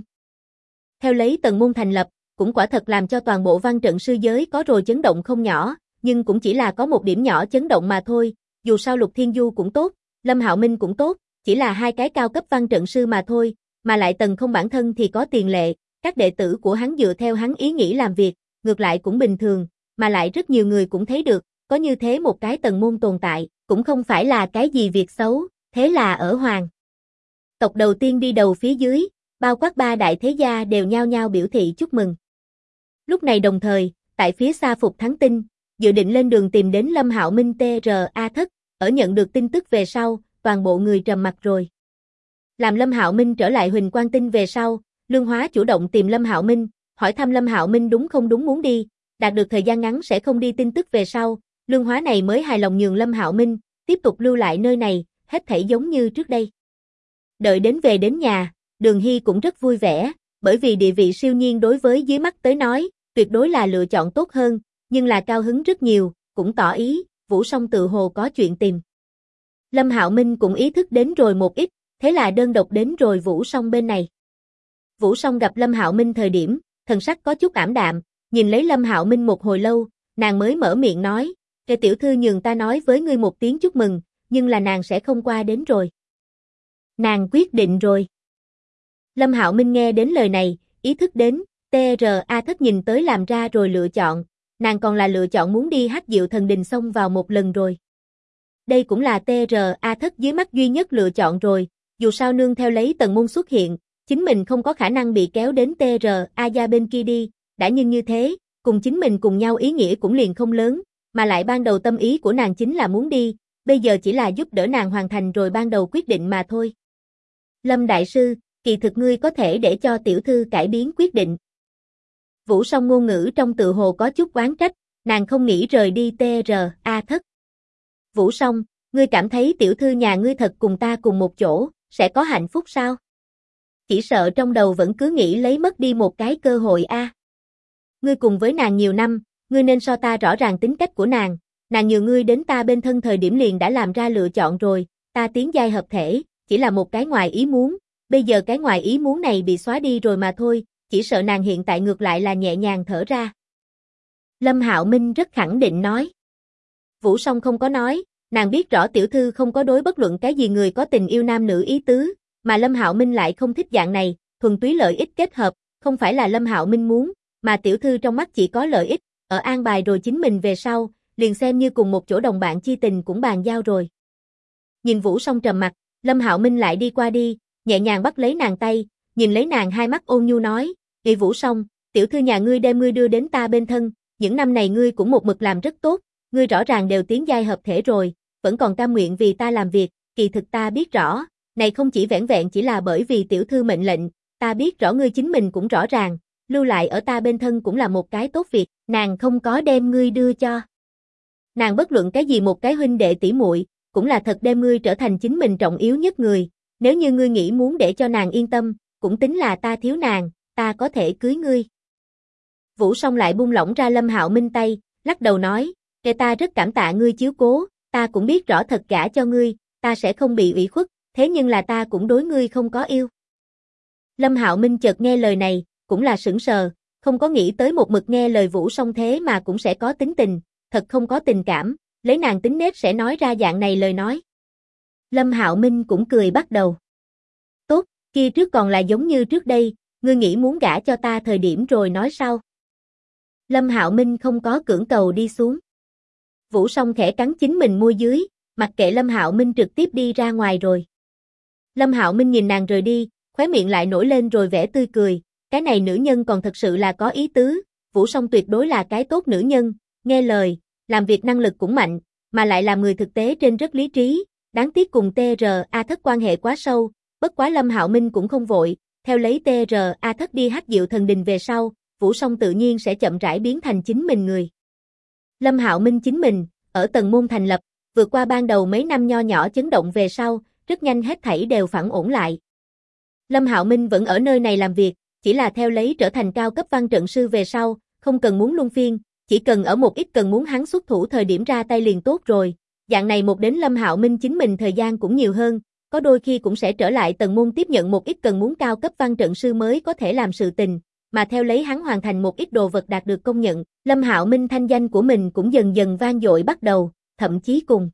Theo lấy Tần Môn thành lập, cũng quả thật làm cho toàn bộ văn trận sư giới có rồi chấn động không nhỏ, nhưng cũng chỉ là có một điểm nhỏ chấn động mà thôi, dù sao Lục Thiên Du cũng tốt, Lâm Hạo Minh cũng tốt, chỉ là hai cái cao cấp văn trận sư mà thôi, mà lại Tần không bản thân thì có tiền lệ, các đệ tử của hắn dựa theo hắn ý nghĩ làm việc, ngược lại cũng bình thường, mà lại rất nhiều người cũng thấy được, có như thế một cái Tần Môn tồn tại, cũng không phải là cái gì việc xấu, thế là ở Hoàng tộc đầu tiên đi đầu phía dưới, bao quát ba đại thế gia đều nhao nhao biểu thị chúc mừng. Lúc này đồng thời, tại phía xa Phục Thắng Tinh, dự định lên đường tìm đến Lâm Hạo Minh TRA thất, ở nhận được tin tức về sau, toàn bộ người trầm mặc rồi. Làm Lâm Hạo Minh trở lại Huỳnh Quang Tinh về sau, Lương Hóa chủ động tìm Lâm Hạo Minh, hỏi thăm Lâm Hạo Minh đúng không đúng muốn đi, đạt được thời gian ngắn sẽ không đi tin tức về sau, Lương Hóa này mới hài lòng nhường Lâm Hạo Minh, tiếp tục lưu lại nơi này, hết thảy giống như trước đây. Đợi đến về đến nhà, Đường Hy cũng rất vui vẻ, bởi vì địa vị siêu nhiên đối với dưới mắt tới nói, tuyệt đối là lựa chọn tốt hơn, nhưng là cao hứng rất nhiều, cũng tỏ ý, Vũ Song tự hồ có chuyện tìm. Lâm Hạo Minh cũng ý thức đến rồi một ít, thế là đơn độc đến rồi Vũ Song bên này. Vũ Song gặp Lâm Hạo Minh thời điểm, thần sắc có chút ảm đạm, nhìn lấy Lâm Hạo Minh một hồi lâu, nàng mới mở miệng nói, "Kẻ tiểu thư nhường ta nói với ngươi một tiếng chúc mừng, nhưng là nàng sẽ không qua đến rồi." Nàng quyết định rồi. Lâm Hạo Minh nghe đến lời này, ý thức đến, TRA thất nhìn tới làm ra rồi lựa chọn, nàng còn là lựa chọn muốn đi Hắc Diệu Thần Đình xông vào một lần rồi. Đây cũng là TRA thất dưới mắt duy nhất lựa chọn rồi, dù sao nương theo lấy Tần Môn xuất hiện, chính mình không có khả năng bị kéo đến TRA gia bên kia đi, đã nhưng như thế, cùng chính mình cùng nhau ý nghĩa cũng liền không lớn, mà lại ban đầu tâm ý của nàng chính là muốn đi, bây giờ chỉ là giúp đỡ nàng hoàn thành rồi ban đầu quyết định mà thôi. Lâm Đại Sư, kỳ thực ngươi có thể để cho tiểu thư cải biến quyết định. Vũ Song ngôn ngữ trong tự hồ có chút oán trách, nàng không nghĩ rời đi TRA thất. Vũ Song, ngươi cảm thấy tiểu thư nhà ngươi thật cùng ta cùng một chỗ, sẽ có hạnh phúc sao? Chỉ sợ trong đầu vẫn cứ nghĩ lấy mất đi một cái cơ hội a. Ngươi cùng với nàng nhiều năm, ngươi nên so ta rõ ràng tính cách của nàng nhường ngươi đến ta bên thân thời điểm liền đã làm ra lựa chọn rồi, ta tiến giai hợp thể, chỉ là một cái ngoài ý muốn, bây giờ cái ngoài ý muốn này bị xóa đi rồi mà thôi, chỉ sợ nàng hiện tại ngược lại là nhẹ nhàng thở ra. Lâm Hạo Minh rất khẳng định nói. Vũ Song không có nói, nàng biết rõ tiểu thư không có đối bất luận cái gì người có tình yêu nam nữ ý tứ, mà Lâm Hạo Minh lại không thích dạng này, thuần túy lợi ích kết hợp, không phải là Lâm Hạo Minh muốn, mà tiểu thư trong mắt chỉ có lợi ích, ở an bài rồi chính mình về sau, liền xem như cùng một chỗ đồng bạn chi tình cũng bàn giao rồi. Nhìn Vũ Song trầm mặt, Lâm Hạo Minh lại đi qua đi, nhẹ nhàng bắt lấy nàng tay, nhìn lấy nàng hai mắt ôn nhu nói, "Ê Vũ Song, tiểu thư nhà ngươi đem ngươi đưa đến ta bên thân, những năm này ngươi cũng một mực làm rất tốt, ngươi rõ ràng đều tiến giai hợp thể rồi, vẫn còn cam nguyện vì ta làm việc, kỳ thực ta biết rõ, này không chỉ vẻn vẹn chỉ là bởi vì tiểu thư mệnh lệnh, ta biết rõ ngươi chính mình cũng rõ ràng, lưu lại ở ta bên thân cũng là một cái tốt việc, nàng không có đem ngươi đưa cho. Nàng bất luận cái gì một cái huynh đệ tỷ muội, cũng là thật đem ngươi trở thành chính mình trọng yếu nhất người, Nếu như ngươi nghĩ muốn để cho nàng yên tâm, cũng tính là ta thiếu nàng, ta có thể cưới ngươi. Vũ Song lại buông lỏng ra Lâm Hạo Minh tay, lắc đầu nói, kể ta rất cảm tạ ngươi chiếu cố, ta cũng biết rõ thật gả cho ngươi, ta sẽ không bị ủy khuất, thế nhưng là ta cũng đối ngươi không có yêu. Lâm Hạo Minh chợt nghe lời này, cũng là sững sờ, không có nghĩ tới một mực nghe lời Vũ Song thế mà cũng sẽ có tính tình, thật không có tình cảm, lấy nàng tính nết sẽ nói ra dạng này lời nói. Lâm Hạo Minh cũng cười bắt đầu. Tốt, kia trước còn là giống như trước đây, ngươi nghĩ muốn gả cho ta thời điểm rồi nói sau. Lâm Hạo Minh không có cưỡng cầu đi xuống. Vũ Song khẽ cắn chính mình môi dưới, mặc kệ Lâm Hạo Minh trực tiếp đi ra ngoài rồi. Lâm Hạo Minh nhìn nàng rời đi, khóe miệng lại nổi lên rồi vẻ tươi cười, cái này nữ nhân còn thật sự là có ý tứ, Vũ Song tuyệt đối là cái tốt nữ nhân, nghe lời, làm việc năng lực cũng mạnh, mà lại làm người thực tế trên rất lý trí, đáng tiếc cùng TRA Thất quan hệ quá sâu, bất quá Lâm Hạo Minh cũng không vội, theo lấy TRA Thất đi Hắc Diệu Thần Đình về sau, Vũ Song tự nhiên sẽ chậm rãi biến thành chính mình người. Lâm Hạo Minh chính mình, ở Tần Môn thành lập, vượt qua ban đầu mấy năm nho nhỏ chấn động về sau, rất nhanh hết thảy đều phản ổn lại. Lâm Hạo Minh vẫn ở nơi này làm việc, chỉ là theo lấy trở thành cao cấp văn trận sư về sau, không cần muốn luân phiên, chỉ cần ở một ít cần muốn hắn xuất thủ thời điểm ra tay liền tốt rồi. Dạng này một đến Lâm Hạo Minh chính mình thời gian cũng nhiều hơn, có đôi khi cũng sẽ trở lại Tần Môn tiếp nhận một ít cần muốn cao cấp văn trận sư mới có thể làm sự tình, mà theo lấy hắn hoàn thành một ít đồ vật đạt được công nhận, Lâm Hạo Minh thanh danh của mình cũng dần dần vang dội bắt đầu, thậm chí cùng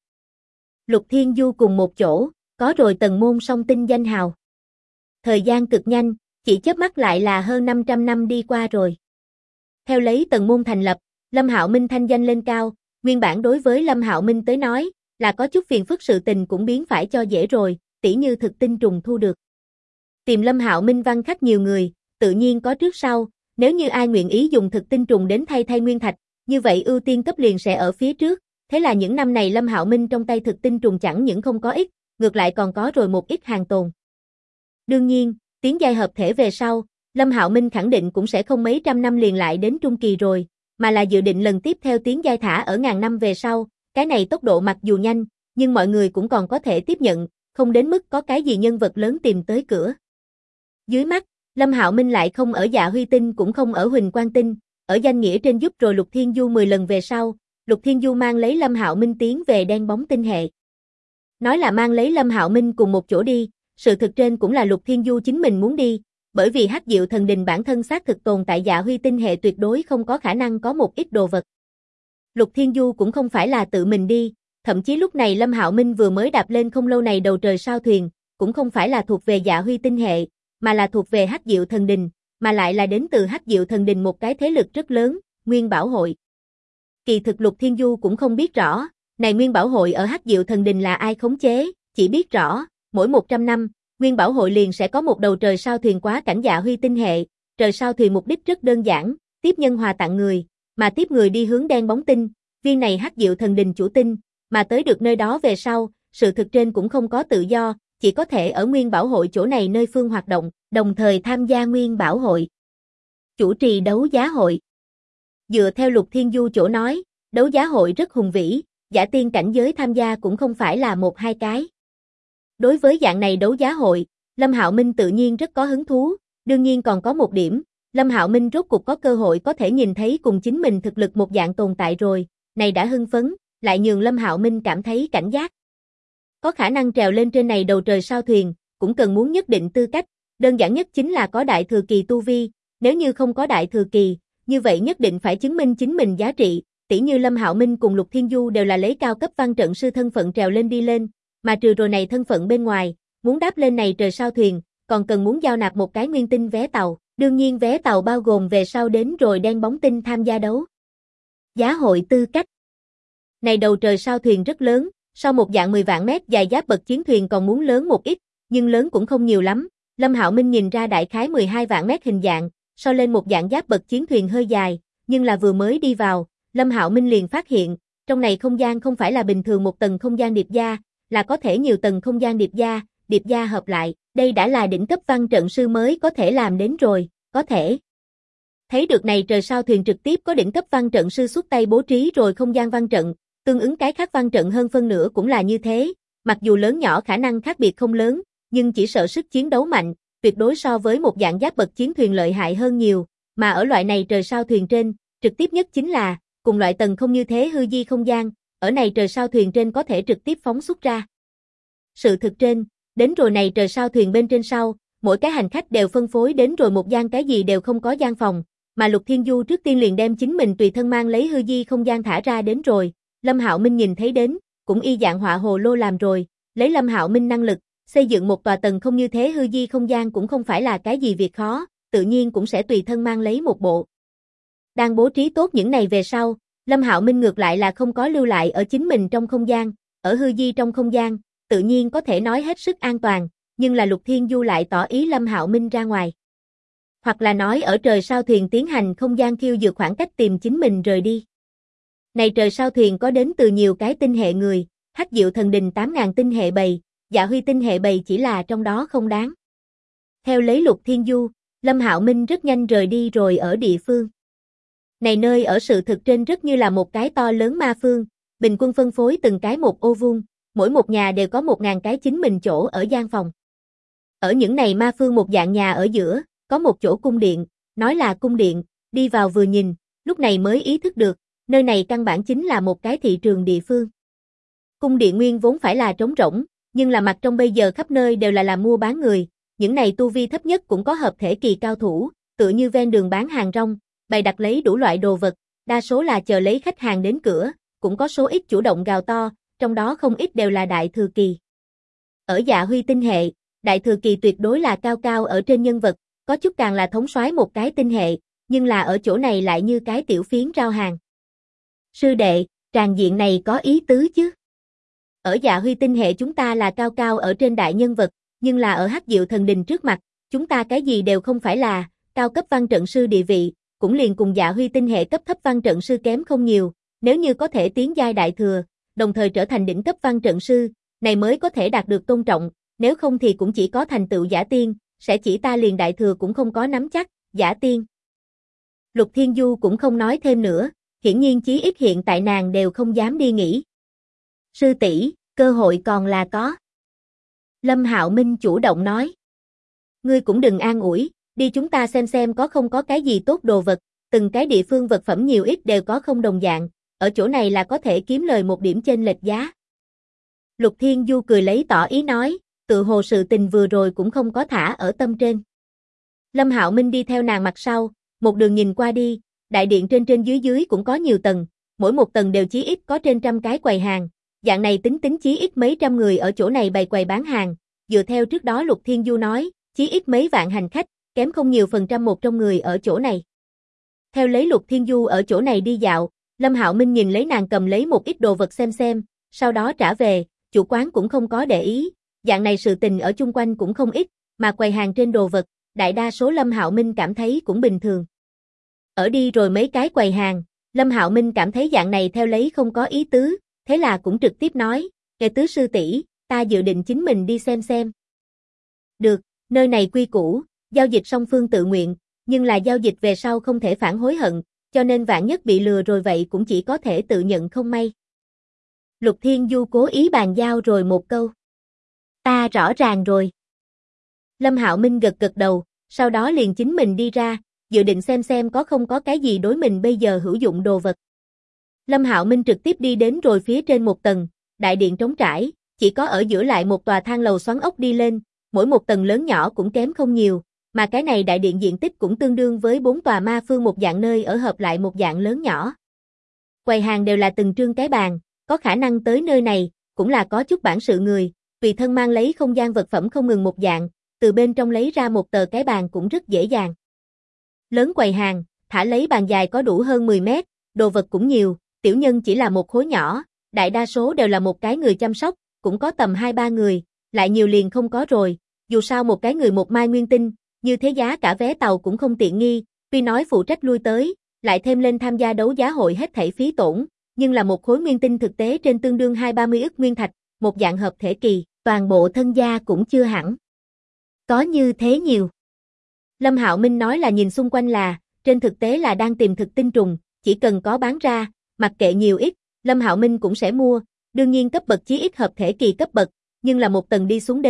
Lục Thiên Du cùng một chỗ, có rồi Tần Môn song tinh danh hào. Thời gian cực nhanh, chỉ chớp mắt lại là hơn 500 năm đi qua rồi. Theo lấy Tần Môn thành lập, Lâm Hạo Minh thanh danh lên cao, nguyên bản đối với Lâm Hạo Minh tới nói, là có chút phiền phức sự tình cũng biến phải cho dễ rồi, tỉ như thực tinh trùng thu được. Tìm Lâm Hạo Minh văn khách nhiều người, tự nhiên có trước sau, nếu như ai nguyện ý dùng thực tinh trùng đến thay nguyên thạch, như vậy ưu tiên cấp liền sẽ ở phía trước, thế là những năm này Lâm Hạo Minh trong tay thực tinh trùng chẳng những không có ít, ngược lại còn có rồi một ít hàng tồn. Đương nhiên, tiến giai hợp thể về sau, Lâm Hạo Minh khẳng định cũng sẽ không mấy trăm năm liền lại đến trung kỳ rồi, mà là dự định lần tiếp theo tiến giai thả ở ngàn năm về sau, cái này tốc độ mặc dù nhanh, nhưng mọi người cũng còn có thể tiếp nhận, không đến mức có cái gì nhân vật lớn tìm tới cửa. Dưới mắt, Lâm Hạo Minh lại không ở Dạ Huy Tinh cũng không ở Huỳnh Quang Tinh, ở danh nghĩa trên giúp rồi Lục Thiên Du 10 lần về sau, Lục Thiên Du mang lấy Lâm Hạo Minh tiến về đen bóng tinh hệ. Nói là mang lấy Lâm Hạo Minh cùng một chỗ đi, sự thực trên cũng là Lục Thiên Du chính mình muốn đi, bởi vì Hắc Diệu Thần Đình bản thân xác thực tồn tại Dạ Huy Tinh hệ tuyệt đối không có khả năng có một ít đồ vật. Lục Thiên Du cũng không phải là tự mình đi, thậm chí lúc này Lâm Hạo Minh vừa mới đạp lên không lâu này đầu trời sao thuyền, cũng không phải là thuộc về Dạ Huy Tinh hệ, mà là thuộc về Hắc Diệu Thần Đình, mà lại là đến từ Hắc Diệu Thần Đình một cái thế lực rất lớn, Nguyên Bảo Hội. Kỳ thực Lục Thiên Du cũng không biết rõ, này Nguyên Bảo Hội ở Hắc Diệu Thần Đình là ai khống chế, chỉ biết rõ, mỗi 100 năm, Nguyên Bảo Hội liền sẽ có một đầu trời sao thuyền quá cảnh Dạ Huy Tinh hệ, trời sao thuyền mục đích rất đơn giản, tiếp nhân hòa tặng người, mà tiếp người đi hướng đen bóng tinh, viên này Hắc Diệu Thần Đình chủ tinh, mà tới được nơi đó về sau, sự thực trên cũng không có tự do, chỉ có thể ở Nguyên Bảo Hội chỗ này nơi phương hoạt động, đồng thời tham gia Nguyên Bảo Hội. Chủ trì đấu giá hội. Dựa theo Lục Thiên Du chỗ nói, đấu giá hội rất hùng vĩ, giả tiên cảnh giới tham gia cũng không phải là một hai cái. Đối với dạng này đấu giá hội, Lâm Hạo Minh tự nhiên rất có hứng thú, đương nhiên còn có một điểm, Lâm Hạo Minh rốt cuộc có cơ hội có thể nhìn thấy cùng chính mình thực lực một dạng tồn tại rồi, này đã hưng phấn, lại nhường Lâm Hạo Minh cảm thấy cảnh giác. Có khả năng trèo lên trên này đầu trời sao thuyền, cũng cần muốn nhất định tư cách, đơn giản nhất chính là có đại thừa kỳ tu vi, nếu như không có đại thừa kỳ, như vậy nhất định phải chứng minh chính mình giá trị, tỉ như Lâm Hạo Minh cùng Lục Thiên Du đều là lấy cao cấp văn trận sư thân phận trèo lên đi lên, mà trừ rồi này thân phận bên ngoài, muốn đáp lên này trời sao thuyền, còn cần muốn giao nạp một cái nguyên tinh vé tàu, đương nhiên vé tàu bao gồm về sau đến rồi đen bóng tinh tham gia đấu. Giá hội tư cách. Này đầu trời sao thuyền rất lớn, sau một dạng 10 vạn mét dài giáp bậc chiến thuyền còn muốn lớn một ít, nhưng lớn cũng không nhiều lắm. Lâm Hạo Minh nhìn ra đại khái 12 vạn mét hình dạng, so lên một dạng giáp bậc chiến thuyền hơi dài, nhưng là vừa mới đi vào, Lâm Hạo Minh liền phát hiện, trong này không gian không phải là bình thường một tầng không gian điệp gia, là có thể nhiều tầng không gian điệp gia hợp lại, đây đã là đỉnh cấp văn trận sư mới có thể làm đến rồi, có thể. Thấy được này trời sao thuyền trực tiếp có đỉnh cấp văn trận sư xuất tay bố trí rồi không gian văn trận, tương ứng cái khác văn trận hơn phân nửa cũng là như thế, mặc dù lớn nhỏ khả năng khác biệt không lớn, nhưng chỉ sợ sức chiến đấu mạnh, tuyệt đối so với một dạng giáp bậc chiến thuyền lợi hại hơn nhiều, mà ở loại này trời sao thuyền trên, trực tiếp nhất chính là, cùng loại tầng không như thế hư di không gian, ở này trời sao thuyền trên có thể trực tiếp phóng xuất ra. Sự thực trên, đến rồi này trời sao thuyền bên trên sau, mỗi cái hành khách đều phân phối đến rồi một gian cái gì đều không có gian phòng, mà Lục Thiên Du trước tiên liền đem chính mình tùy thân mang lấy hư di không gian thả ra đến rồi, Lâm Hạo Minh nhìn thấy đến, cũng y dạng họa hồ lô làm rồi, lấy Lâm Hạo Minh năng lực, xây dựng một tòa tầng không như thế hư di không gian cũng không phải là cái gì việc khó, tự nhiên cũng sẽ tùy thân mang lấy một bộ. Đang bố trí tốt những này về sau, Lâm Hạo Minh ngược lại là không có lưu lại ở chính mình trong không gian, ở hư di trong không gian, tự nhiên có thể nói hết sức an toàn, nhưng là Lục Thiên Du lại tỏ ý Lâm Hạo Minh ra ngoài. Hoặc là nói ở trời sao thuyền tiến hành không gian khiêu dược khoảng cách tìm chính mình rời đi. Này trời sao thuyền có đến từ nhiều cái tinh hệ người, Hắc Diệu Thần Đình 8.000 tinh hệ bầy, Dạ Huy tinh hệ bầy chỉ là trong đó không đáng. Theo lấy Lục Thiên Du, Lâm Hạo Minh rất nhanh rời đi rồi ở địa phương. Này nơi ở sự thực trên rất như là một cái to lớn ma phương, bình quân phân phối từng cái một ô vuông, mỗi một nhà đều có 1.000 cái chính mình chỗ ở gian phòng. Ở những này ma phương một dạng nhà ở giữa, có một chỗ cung điện, nói là cung điện, đi vào vừa nhìn, lúc này mới ý thức được, nơi này căn bản chính là một cái thị trường địa phương. Cung điện nguyên vốn phải là trống rỗng, nhưng là mặt trong bây giờ khắp nơi đều là làm mua bán người, những này tu vi thấp nhất cũng có hợp thể kỳ cao thủ, tựa như ven đường bán hàng rong, bày đặt lấy đủ loại đồ vật, đa số là chờ lấy khách hàng đến cửa, cũng có số ít chủ động gào to, trong đó không ít đều là đại thừa kỳ. Ở Dạ Huy tinh hệ, đại thừa kỳ tuyệt đối là cao cao ở trên nhân vật, có chút càng là thống soái một cái tinh hệ, nhưng là ở chỗ này lại như cái tiểu phiến rao hàng. Sư đệ, tràng diện này có ý tứ chứ? Ở Dạ Huy tinh hệ chúng ta là cao cao ở trên đại nhân vật, nhưng là ở Hắc Diệu Thần Đình trước mặt, chúng ta cái gì đều không phải là, cao cấp văn trận sư địa vị, cũng liền cùng Dạ Huy tinh hệ cấp thấp văn trận sư kém không nhiều, nếu như có thể tiến giai đại thừa, đồng thời trở thành đỉnh cấp văn trận sư, này mới có thể đạt được tôn trọng, nếu không thì cũng chỉ có thành tựu giả tiên, sẽ chỉ ta liền đại thừa cũng không có nắm chắc, giả tiên. Lục Thiên Du cũng không nói thêm nữa, hiển nhiên chí ít hiện tại nàng đều không dám đi nghĩ. Sư tỷ, cơ hội còn là có. Lâm Hạo Minh chủ động nói. Ngươi cũng đừng an ủi, đi chúng ta xem có không có cái gì tốt đồ vật, từng cái địa phương vật phẩm nhiều ít đều có không đồng dạng, ở chỗ này là có thể kiếm lời một điểm chênh lệch giá. Lục Thiên Du cười lấy tỏ ý nói, tự hồ sự tình vừa rồi cũng không có thả ở tâm trên. Lâm Hạo Minh đi theo nàng mặt sau, một đường nhìn qua đi, đại điện trên dưới cũng có nhiều tầng, mỗi một tầng đều chí ít có trên trăm cái quầy hàng, dạng này tính chí ít mấy trăm người ở chỗ này bày quầy bán hàng, dựa theo trước đó Lục Thiên Du nói, chí ít mấy vạn hành khách, kém không nhiều phần trăm một trong người ở chỗ này. Theo lấy Lục Thiên Du ở chỗ này đi dạo, Lâm Hạo Minh nhìn lấy nàng cầm lấy một ít đồ vật xem, sau đó trả về, chủ quán cũng không có để ý, dạng này sự tình ở chung quanh cũng không ít, mà quầy hàng trên đồ vật, đại đa số Lâm Hạo Minh cảm thấy cũng bình thường. Ở đi rồi mấy cái quầy hàng, Lâm Hạo Minh cảm thấy dạng này theo lấy không có ý tứ, thế là cũng trực tiếp nói, kẻ tứ sư tỷ, ta dự định chính mình đi xem. Được, nơi này quy củ, giao dịch song phương tự nguyện, nhưng là giao dịch về sau không thể phản hối hận, cho nên vạn nhất bị lừa rồi vậy cũng chỉ có thể tự nhận không may. Lục Thiên Du cố ý bàn giao rồi một câu. Ta rõ ràng rồi. Lâm Hạo Minh gật đầu, sau đó liền chính mình đi ra, dự định xem có không có cái gì đối mình bây giờ hữu dụng đồ vật. Lâm Hạo Minh trực tiếp đi đến rồi phía trên một tầng, đại điện trống trải, chỉ có ở giữa lại một tòa thang lầu xoắn ốc đi lên, mỗi một tầng lớn nhỏ cũng kém không nhiều, mà cái này đại điện diện tích cũng tương đương với 4 tòa ma phương một dạng nơi ở hợp lại một dạng lớn nhỏ. Quầy hàng đều là từng trương cái bàn, có khả năng tới nơi này, cũng là có chút bản sự người, tùy thân mang lấy không gian vật phẩm không ngừng một dạng, từ bên trong lấy ra một tờ cái bàn cũng rất dễ dàng. Lớn quầy hàng, thả lấy bàn dài có đủ hơn 10 mét, đồ vật cũng nhiều, tiểu nhân chỉ là một khối nhỏ, đại đa số đều là một cái người chăm sóc, cũng có tầm 2-3 người, lại nhiều liền không có rồi, dù sao một cái người một mai nguyên tinh, như thế giá cả vé tàu cũng không tiện nghi, tuy nói phụ trách lui tới, lại thêm lên tham gia đấu giá hội hết thảy phí tổn, nhưng là một khối nguyên tinh thực tế trên tương đương 2-30 ức nguyên thạch, một dạng hợp thể kỳ, toàn bộ thân gia cũng chưa hẳn. Có như thế nhiều. Lâm Hạo Minh nói là nhìn xung quanh là, trên thực tế là đang tìm thực tinh trùng, chỉ cần có bán ra, mặc kệ nhiều ít, Lâm Hạo Minh cũng sẽ mua, đương nhiên cấp bậc chí ít hợp thể kỳ cấp bậc, nhưng là một tầng đi xuống đến,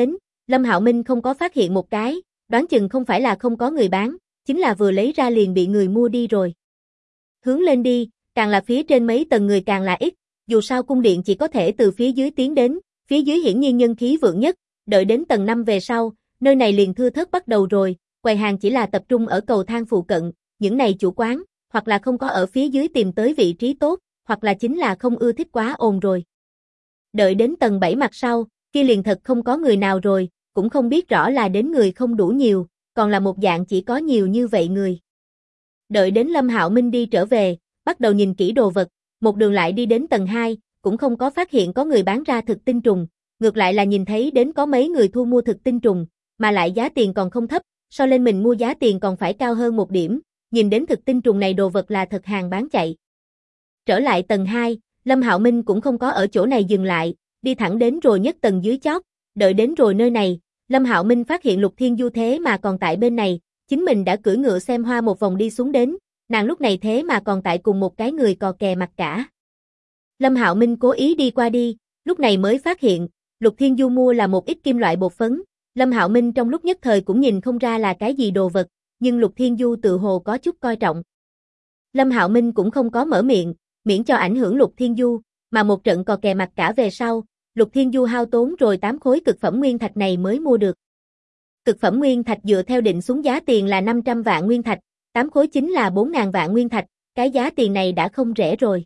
Lâm Hạo Minh không có phát hiện một cái, đoán chừng không phải là không có người bán, chính là vừa lấy ra liền bị người mua đi rồi. Hướng lên đi, càng là phía trên mấy tầng người càng là ít, dù sao cung điện chỉ có thể từ phía dưới tiến đến, phía dưới hiển nhiên nhân khí vượng nhất, đợi đến tầng 5 về sau, nơi này liền thưa thớt bắt đầu rồi, quầy hàng chỉ là tập trung ở cầu thang phụ cận, những này chủ quán, hoặc là không có ở phía dưới tìm tới vị trí tốt, hoặc là chính là không ưa thích quá ồn rồi. Đợi đến tầng 7 mặt sau, kia liền thật không có người nào rồi, cũng không biết rõ là đến người không đủ nhiều, còn là một dạng chỉ có nhiều như vậy người. Đợi đến Lâm Hạo Minh đi trở về, bắt đầu nhìn kỹ đồ vật, một đường lại đi đến tầng 2, cũng không có phát hiện có người bán ra thực tinh trùng, ngược lại là nhìn thấy đến có mấy người thu mua thực tinh trùng, mà lại giá tiền còn không thấp, so lên mình mua giá tiền còn phải cao hơn một điểm, nhìn đến thực tinh trùng này đồ vật là thật hàng bán chạy. Trở lại tầng 2, Lâm Hạo Minh cũng không có ở chỗ này dừng lại, đi thẳng đến rồi nhất tầng dưới chót, đợi đến rồi nơi này, Lâm Hạo Minh phát hiện Lục Thiên Du thế mà còn tại bên này, chính mình đã cưỡi ngựa xem hoa một vòng đi xuống đến, nàng lúc này thế mà còn tại cùng một cái người cò kè mặt cả. Lâm Hạo Minh cố ý đi qua đi, lúc này mới phát hiện, Lục Thiên Du mua là một ít kim loại bột phấn, Lâm Hạo Minh trong lúc nhất thời cũng nhìn không ra là cái gì đồ vật, nhưng Lục Thiên Du tự hồ có chút coi trọng. Lâm Hạo Minh cũng không có mở miệng, miễn cho ảnh hưởng Lục Thiên Du, mà một trận cò kè mặt cả về sau, Lục Thiên Du hao tốn rồi 8 khối cực phẩm nguyên thạch này mới mua được. Cực phẩm nguyên thạch dựa theo định xuống giá tiền là 500 vạn nguyên thạch, 8 khối chính là 4.000 vạn nguyên thạch, cái giá tiền này đã không rẻ rồi.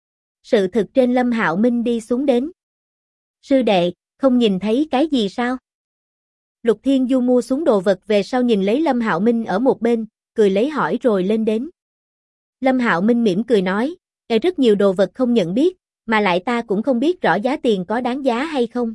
Sự thực trên Lâm Hạo Minh đi xuống đến. Sư đệ, không nhìn thấy cái gì sao? Lục Thiên Du mua xuống đồ vật về sau nhìn lấy Lâm Hạo Minh ở một bên, cười lấy hỏi rồi lên đến. Lâm Hạo Minh mỉm cười nói, rất nhiều đồ vật không nhận biết, mà lại ta cũng không biết rõ giá tiền có đáng giá hay không.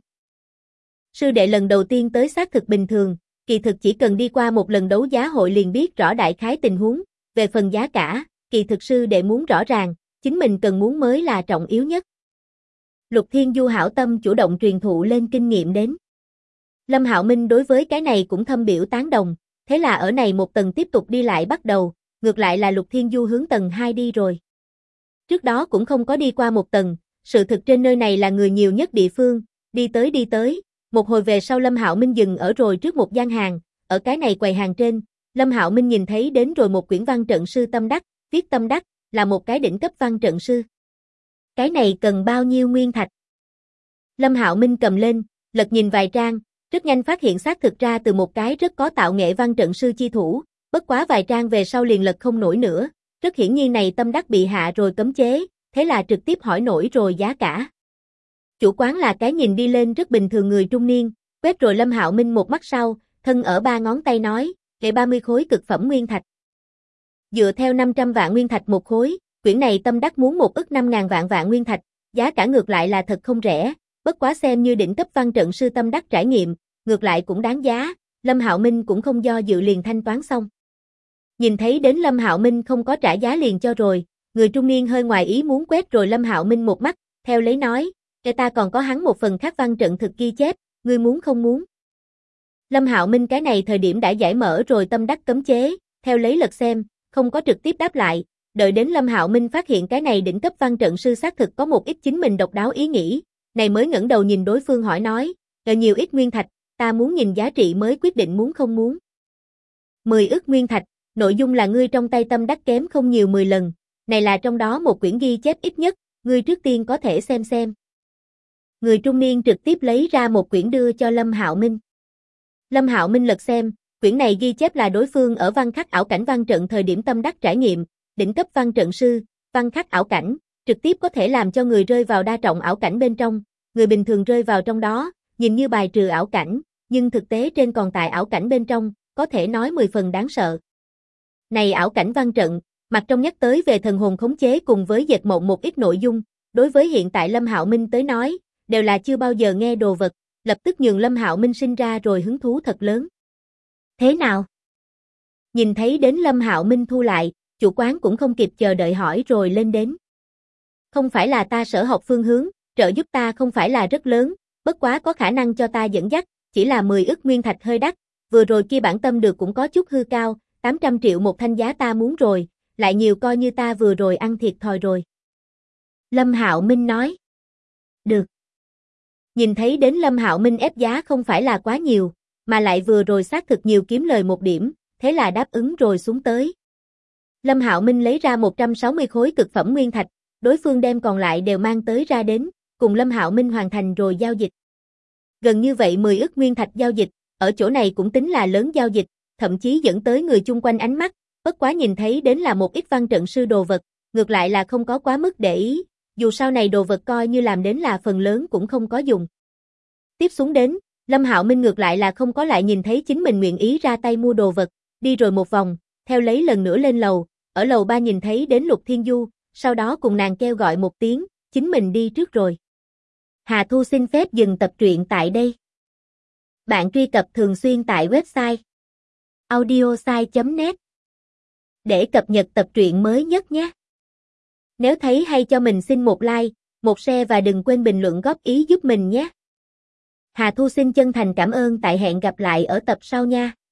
Sư đệ lần đầu tiên tới xác thực bình thường, kỳ thực chỉ cần đi qua một lần đấu giá hội liền biết rõ đại khái tình huống, về phần giá cả, kỳ thực sư đệ muốn rõ ràng, chính mình cần muốn mới là trọng yếu nhất. Lục Thiên Du hảo tâm chủ động truyền thụ lên kinh nghiệm đến. Lâm Hạo Minh đối với cái này cũng thâm biểu tán đồng, thế là ở này một tầng tiếp tục đi lại bắt đầu, ngược lại là Lục Thiên Du hướng tầng 2 đi rồi. Trước đó cũng không có đi qua một tầng, sự thực trên nơi này là người nhiều nhất địa phương, đi tới, một hồi về sau Lâm Hạo Minh dừng ở rồi trước một gian hàng, ở cái này quầy hàng trên, Lâm Hạo Minh nhìn thấy đến rồi một quyển văn trận sư tâm đắc, viết tâm đắc, là một cái đỉnh cấp văn trận sư. Cái này cần bao nhiêu nguyên thạch? Lâm Hạo Minh cầm lên, lật nhìn vài trang, rất nhanh phát hiện xác thực ra từ một cái rất có tạo nghệ văn trận sư chi thủ, bất quá vài trang về sau liền lật không nổi nữa, rất hiển nhiên này tâm đắc bị hạ rồi cấm chế, thế là trực tiếp hỏi nổi rồi giá cả. Chủ quán là cái nhìn đi lên rất bình thường người trung niên, quét rồi Lâm Hạo Minh một mắt sau, thân ở 3 ngón tay nói, kệ 30 khối cực phẩm nguyên thạch. Dựa theo 500 vạn nguyên thạch một khối, quyển này tâm đắc muốn 1.500.000 vạn nguyên thạch, giá cả ngược lại là thật không rẻ, bất quá xem như đỉnh cấp văn trận sư tâm đắc trải nghiệm, ngược lại cũng đáng giá, Lâm Hạo Minh cũng không do dự liền thanh toán xong. Nhìn thấy đến Lâm Hạo Minh không có trả giá liền cho rồi, người trung niên hơi ngoài ý muốn quét rồi Lâm Hạo Minh một mắt, theo lấy nói, ta còn có hắn một phần khác văn trận thực ghi chép, ngươi muốn không muốn? Lâm Hạo Minh cái này thời điểm đã giải mở rồi tâm đắc cấm chế, theo lấy lật xem, không có trực tiếp đáp lại, đợi đến Lâm Hạo Minh phát hiện cái này đỉnh cấp văn trận sư xác thực có một ít chính mình độc đáo ý nghĩ, này mới ngẩng đầu nhìn đối phương hỏi nói, nhiều ít nguyên thạch, ta muốn nhìn giá trị mới quyết định muốn không muốn. 10 ức nguyên thạch, nội dung là ngươi trong tay tâm đắc kém không nhiều 10 lần, này là trong đó một quyển ghi chép ít nhất, ngươi trước tiên có thể xem. Người trung niên trực tiếp lấy ra một quyển đưa cho Lâm Hạo Minh. Lâm Hạo Minh lật xem, quyển này ghi chép là đối phương ở văn khắc ảo cảnh văn trận thời điểm tâm đắc trải nghiệm, đỉnh cấp văn trận sư, văn khắc ảo cảnh, trực tiếp có thể làm cho người rơi vào đa trọng ảo cảnh bên trong, người bình thường rơi vào trong đó, nhìn như bài trừ ảo cảnh, nhưng thực tế trên còn tại ảo cảnh bên trong, có thể nói 10 phần đáng sợ. Này ảo cảnh văn trận, mặt trong nhắc tới về thần hồn khống chế cùng với dệt mộng một ít nội dung, đối với hiện tại Lâm Hạo Minh tới nói, đều là chưa bao giờ nghe đồ vật, lập tức nhường Lâm Hạo Minh sinh ra rồi hứng thú thật lớn. Thế nào? Nhìn thấy đến Lâm Hạo Minh thu lại, chủ quán cũng không kịp chờ đợi hỏi rồi lên đến. Không phải là ta sở học phương hướng, trợ giúp ta không phải là rất lớn, bất quá có khả năng cho ta dẫn dắt, chỉ là 10 ức nguyên thạch hơi đắt, vừa rồi kia bản tâm được cũng có chút hư cao, 800 triệu một thanh giá ta muốn rồi, lại nhiều coi như ta vừa rồi ăn thiệt thòi rồi. Lâm Hạo Minh nói. Được. Nhìn thấy đến Lâm Hạo Minh ép giá không phải là quá nhiều, mà lại vừa rồi xác thực nhiều kiếm lời một điểm, thế là đáp ứng rồi xuống tới. Lâm Hạo Minh lấy ra 160 khối cực phẩm nguyên thạch, đối phương đem còn lại đều mang tới ra đến, cùng Lâm Hạo Minh hoàn thành rồi giao dịch. Gần như vậy 10 ức nguyên thạch giao dịch, ở chỗ này cũng tính là lớn giao dịch, thậm chí dẫn tới người chung quanh ánh mắt, bất quá nhìn thấy đến là một ít văn trận sư đồ vật, ngược lại là không có quá mức để ý, dù sau này đồ vật coi như làm đến là phần lớn cũng không có dùng. Tiếp xuống đến, Lâm Hạo Minh ngược lại là không có lại nhìn thấy chính mình nguyện ý ra tay mua đồ vật, đi rồi một vòng, theo lấy lần nữa lên lầu, ở lầu 3 nhìn thấy đến Lục Thiên Du, sau đó cùng nàng kêu gọi một tiếng, chính mình đi trước rồi. Hà Thu xin phép dừng tập truyện tại đây. Bạn truy cập thường xuyên tại website audiosai.net để cập nhật tập truyện mới nhất nhé. Nếu thấy hay cho mình xin một like, một share và đừng quên bình luận góp ý giúp mình nhé. Hà Thu xin chân thành cảm ơn, tại hẹn gặp lại ở tập sau nha.